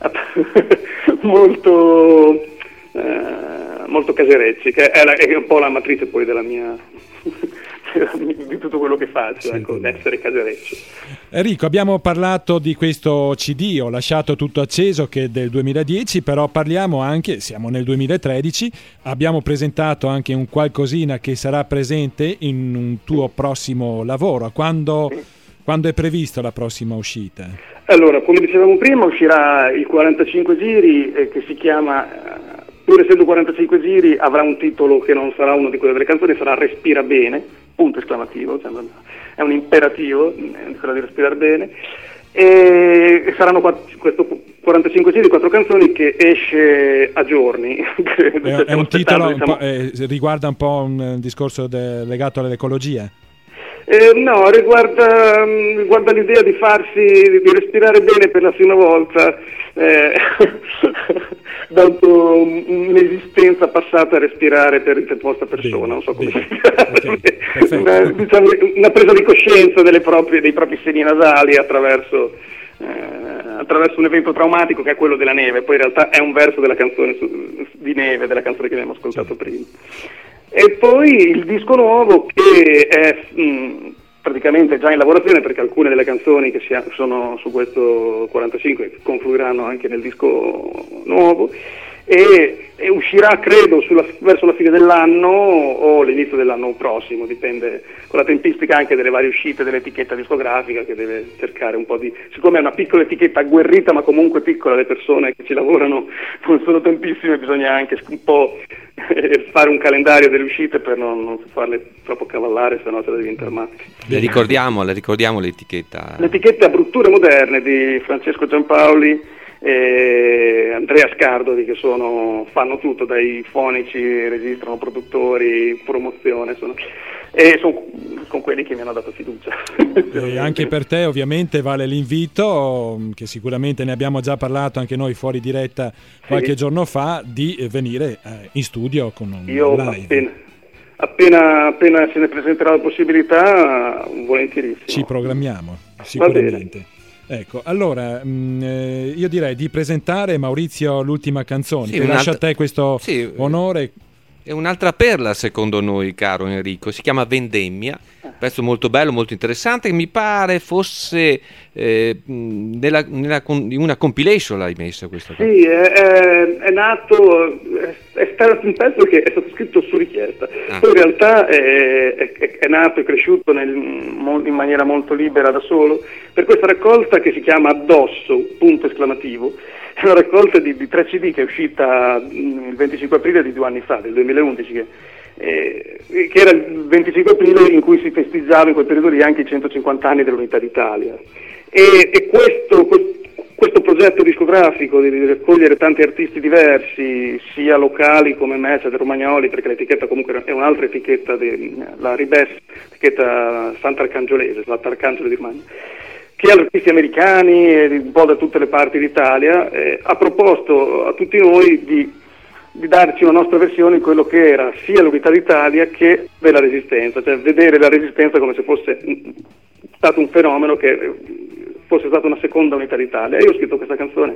molto eh, molto caserecci, che è, la, è un po' la matrice poi della mia di tutto quello che faccio, sì, ecco, essere casereccio. Enrico, abbiamo parlato di questo C D, Ho lasciato tutto acceso, che è del duemiladieci, però parliamo anche, siamo nel duemilatredici, abbiamo presentato anche un qualcosina che sarà presente in un tuo prossimo lavoro. Quando, sì. quando è prevista la prossima uscita? Allora, come dicevamo prima, uscirà il quarantacinque giri, eh, che si chiama, eh, pur essendo quarantacinque giri, avrà un titolo che non sarà uno di quelle delle canzoni, sarà Respira Bene, punto esclamativo, cioè è un imperativo, quello di respirare bene, e saranno quattro, questo quarantacinque giri, quattro canzoni, che esce a giorni. È, è un titolo, diciamo, un po', eh, riguarda un po' un discorso de, legato all'ecologia? Eh, no, riguarda, riguarda l'idea di farsi, di respirare bene per la prima volta, eh, dopo un'esistenza passata a respirare per interposta persona, bene, non so come si okay, una, diciamo, una presa di coscienza delle proprie, dei propri seni nasali attraverso, eh, attraverso un evento traumatico che è quello della neve. Poi in realtà è un verso della canzone su, di neve, della canzone che abbiamo ascoltato sì. prima. E poi il disco nuovo, che è mh, praticamente già in lavorazione, perché alcune delle canzoni che si ha, sono su questo quarantacinque confluiranno anche nel disco nuovo, e, e uscirà credo sulla, verso la fine dell'anno o l'inizio dell'anno prossimo, dipende con la tempistica anche delle varie uscite dell'etichetta discografica, che deve cercare un po' di, siccome è una piccola etichetta agguerrita ma comunque piccola, le persone che ci lavorano non sono tantissime, bisogna anche un po' fare un calendario delle uscite per non, non farle troppo cavallare, sennò se la diventa armati. Le ricordiamo, le ricordiamo l'etichetta. L'etichetta è Brutture Moderne di Francesco Giampaoli e Andrea Scardoli, che sono, fanno tutto, dai fonici, registrano, produttori, promozione, sono, e sono con quelli che mi hanno dato fiducia. E anche per te ovviamente vale l'invito, che sicuramente ne abbiamo già parlato anche noi fuori diretta qualche sì. giorno fa, di venire in studio con un Io live. Appena, appena, appena se ne presenterà la possibilità, volentierissimo. Ci programmiamo, sicuramente. Ecco, allora mh, eh, io direi di presentare, Maurizio, l'ultima canzone. Sì, lascio a te questo sì, onore. È un'altra perla secondo noi, caro Enrico, si chiama Vendemmia, un pezzo molto bello, molto interessante, che mi pare fosse eh, nella, nella, in una compilation l'hai messa questa cosa. Sì, è, è, è nato, è stato un pezzo che è stato scritto su richiesta, ah. poi in realtà è, è, è nato e cresciuto nel, in maniera molto libera da solo, per questa raccolta che si chiama Addosso, punto esclamativo. È una raccolta di, di tre C D che è uscita il venticinque aprile di due anni fa, del duemilaundici, che, eh, che era il venticinque aprile in cui si festeggiava in quel periodo lì anche i centocinquanta anni dell'Unità d'Italia. E, e questo, questo progetto discografico di, di raccogliere tanti artisti diversi, sia locali come me, cioè Romagnoli, perché l'etichetta comunque è un'altra etichetta, di, la Ribes, etichetta Sant'Arcangiolese, Sant'Arcangelo di Romagna, che artisti americani e un po' da tutte le parti d'Italia, eh, ha proposto a tutti noi di, di darci una nostra versione di quello che era sia l'Unità d'Italia che della Resistenza, cioè vedere la Resistenza come se fosse stato un fenomeno, che fosse stata una seconda Unità d'Italia. E io ho scritto questa canzone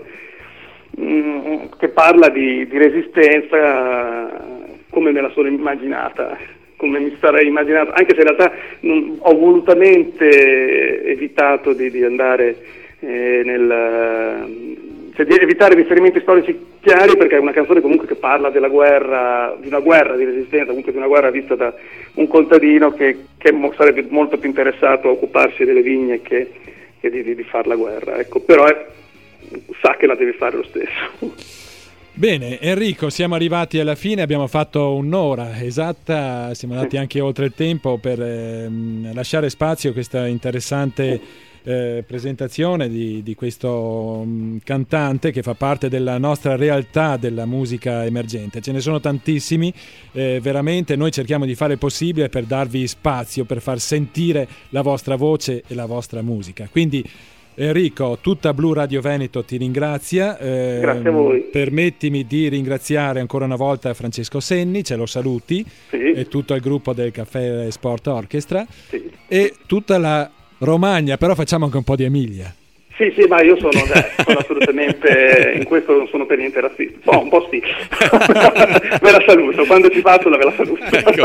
mh, che parla di, di resistenza come me la sono immaginata come mi sarei immaginato, anche se in realtà non, ho volutamente evitato di, di andare eh, nel... cioè di evitare riferimenti storici chiari, perché è una canzone comunque che parla della guerra, di una guerra di resistenza, comunque di una guerra vista da un contadino che, che mo sarebbe molto più interessato a occuparsi delle vigne che, che di, di, di fare la guerra, ecco, però è, sa che la deve fare lo stesso. Bene, Enrico, siamo arrivati alla fine, abbiamo fatto un'ora esatta, siamo andati anche oltre il tempo per ehm, lasciare spazio a questa interessante eh, presentazione di, di questo um, cantante che fa parte della nostra realtà della musica emergente. Ce ne sono tantissimi, eh, veramente noi cerchiamo di fare il possibile per darvi spazio, per far sentire la vostra voce e la vostra musica. Quindi Enrico, tutta Blu Radio Veneto ti ringrazia. Eh, Grazie a voi. Permettimi di ringraziare ancora una volta Francesco Senni, ce lo saluti, sì. E tutto il gruppo del Caffè Sport Orchestra, sì. E tutta la Romagna, però facciamo anche un po' di Emilia. Sì, sì, ma io sono, eh, sono assolutamente, in questo non sono per niente razzista. Oh, un po' sì. Ve la saluto, quando ci faccio ve la saluto.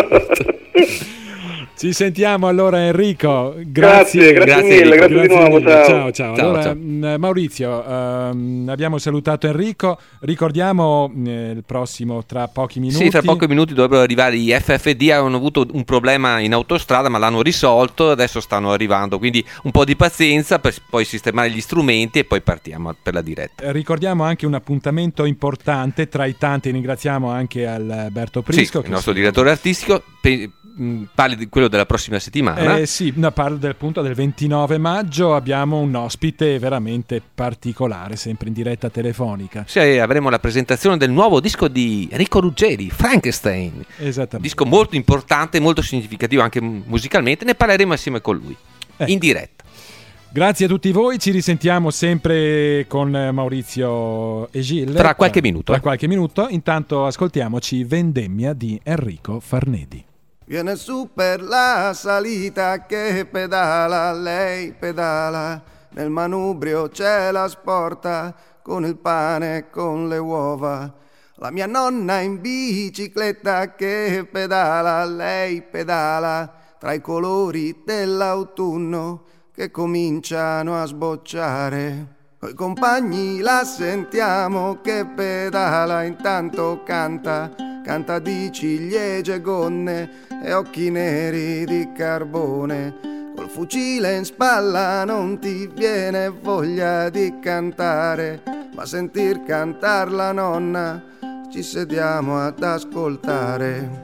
Ci sentiamo allora Enrico, grazie, grazie, grazie, grazie mille, grazie, grazie di nuovo, ciao. ciao, ciao. Ciao, Allora, ciao. mh, Maurizio, ehm, abbiamo salutato Enrico, ricordiamo eh, il prossimo tra pochi minuti. Sì, tra pochi minuti dovrebbero arrivare i F F D, avevano avuto un problema in autostrada ma l'hanno risolto, adesso stanno arrivando, quindi un po' di pazienza per poi sistemare gli strumenti e poi partiamo per la diretta. Eh, Ricordiamo anche un appuntamento importante tra i tanti, ringraziamo anche Alberto Prisco, Sì, il nostro direttore artistico. Pe- Parli di quello della prossima settimana? Eh, sì, no, parlo del punto del ventinove maggio, abbiamo un ospite veramente particolare, sempre in diretta telefonica. Sì, avremo la presentazione del nuovo disco di Enrico Ruggeri, Frankenstein. Esattamente. Disco molto importante, molto significativo anche musicalmente, ne parleremo assieme con lui, Ecco. in diretta. Grazie a tutti voi, ci risentiamo sempre con Maurizio e Gilles. Tra qualche minuto. Tra eh. qualche minuto, intanto ascoltiamoci Vendemmia di Enrico Farnedi. Viene su per la salita che pedala, lei pedala, nel manubrio c'è la sporta, con il pane e con le uova. La mia nonna in bicicletta che pedala, lei pedala, tra i colori dell'autunno che cominciano a sbocciare. Coi compagni la sentiamo che pedala, intanto canta, canta di ciliegie e gonne e occhi neri di carbone. Col fucile in spalla non ti viene voglia di cantare, ma sentir cantar la nonna ci sediamo ad ascoltare.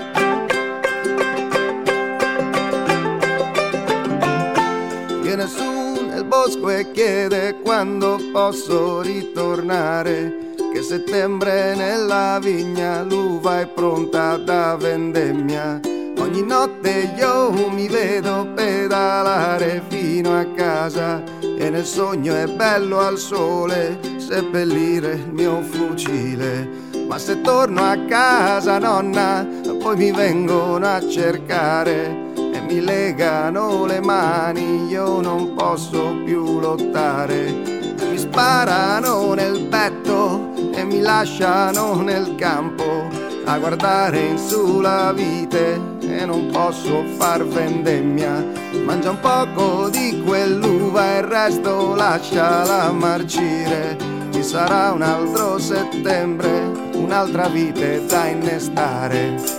Viene su nel bosco e chiede quando posso ritornare, che settembre nella vigna l'uva è pronta da vendemmia. Ogni notte io mi vedo pedalare fino a casa e nel sogno è bello al sole seppellire il mio fucile. Ma se torno a casa nonna poi mi vengono a cercare e mi legano le mani, io non posso più lottare. Mi sparano nel petto e mi lasciano nel campo a guardare in su la vite e non posso far vendemmia. Mangia un poco di quell'uva e il resto lasciala marcire. Ci sarà un altro settembre, un'altra vite da innestare.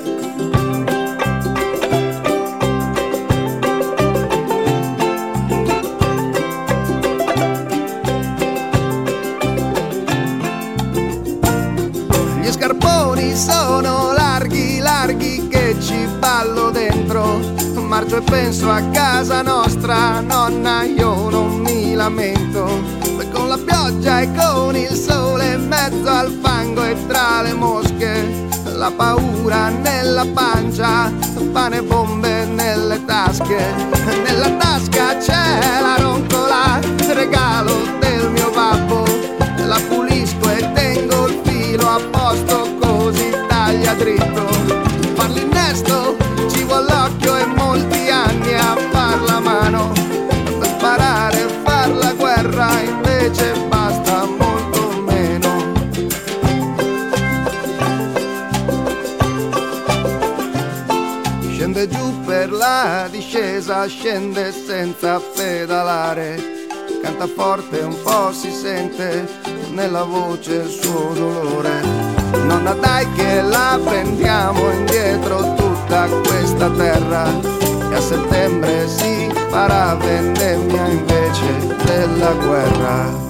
Sono larghi, larghi che ci ballo dentro. Marcio e penso a casa nostra, nonna, io non mi lamento. E con la pioggia e con il sole in mezzo al fango e tra le mosche, la paura nella pancia, pane e bombe nelle tasche. Nella tasca c'è la roncola, regalo del mio babbo. La pulisco e tengo il filo a posto, così taglia dritto. Far l'innesto ci vuole l'occhio e molti anni a far la mano. Per sparare e far la guerra invece basta molto meno. discesa scende senza pedalare, canta forte, un po' si sente nella voce il suo dolore. Nonna dai che la prendiamo indietro tutta questa terra, e a settembre si farà vendemmia invece della guerra.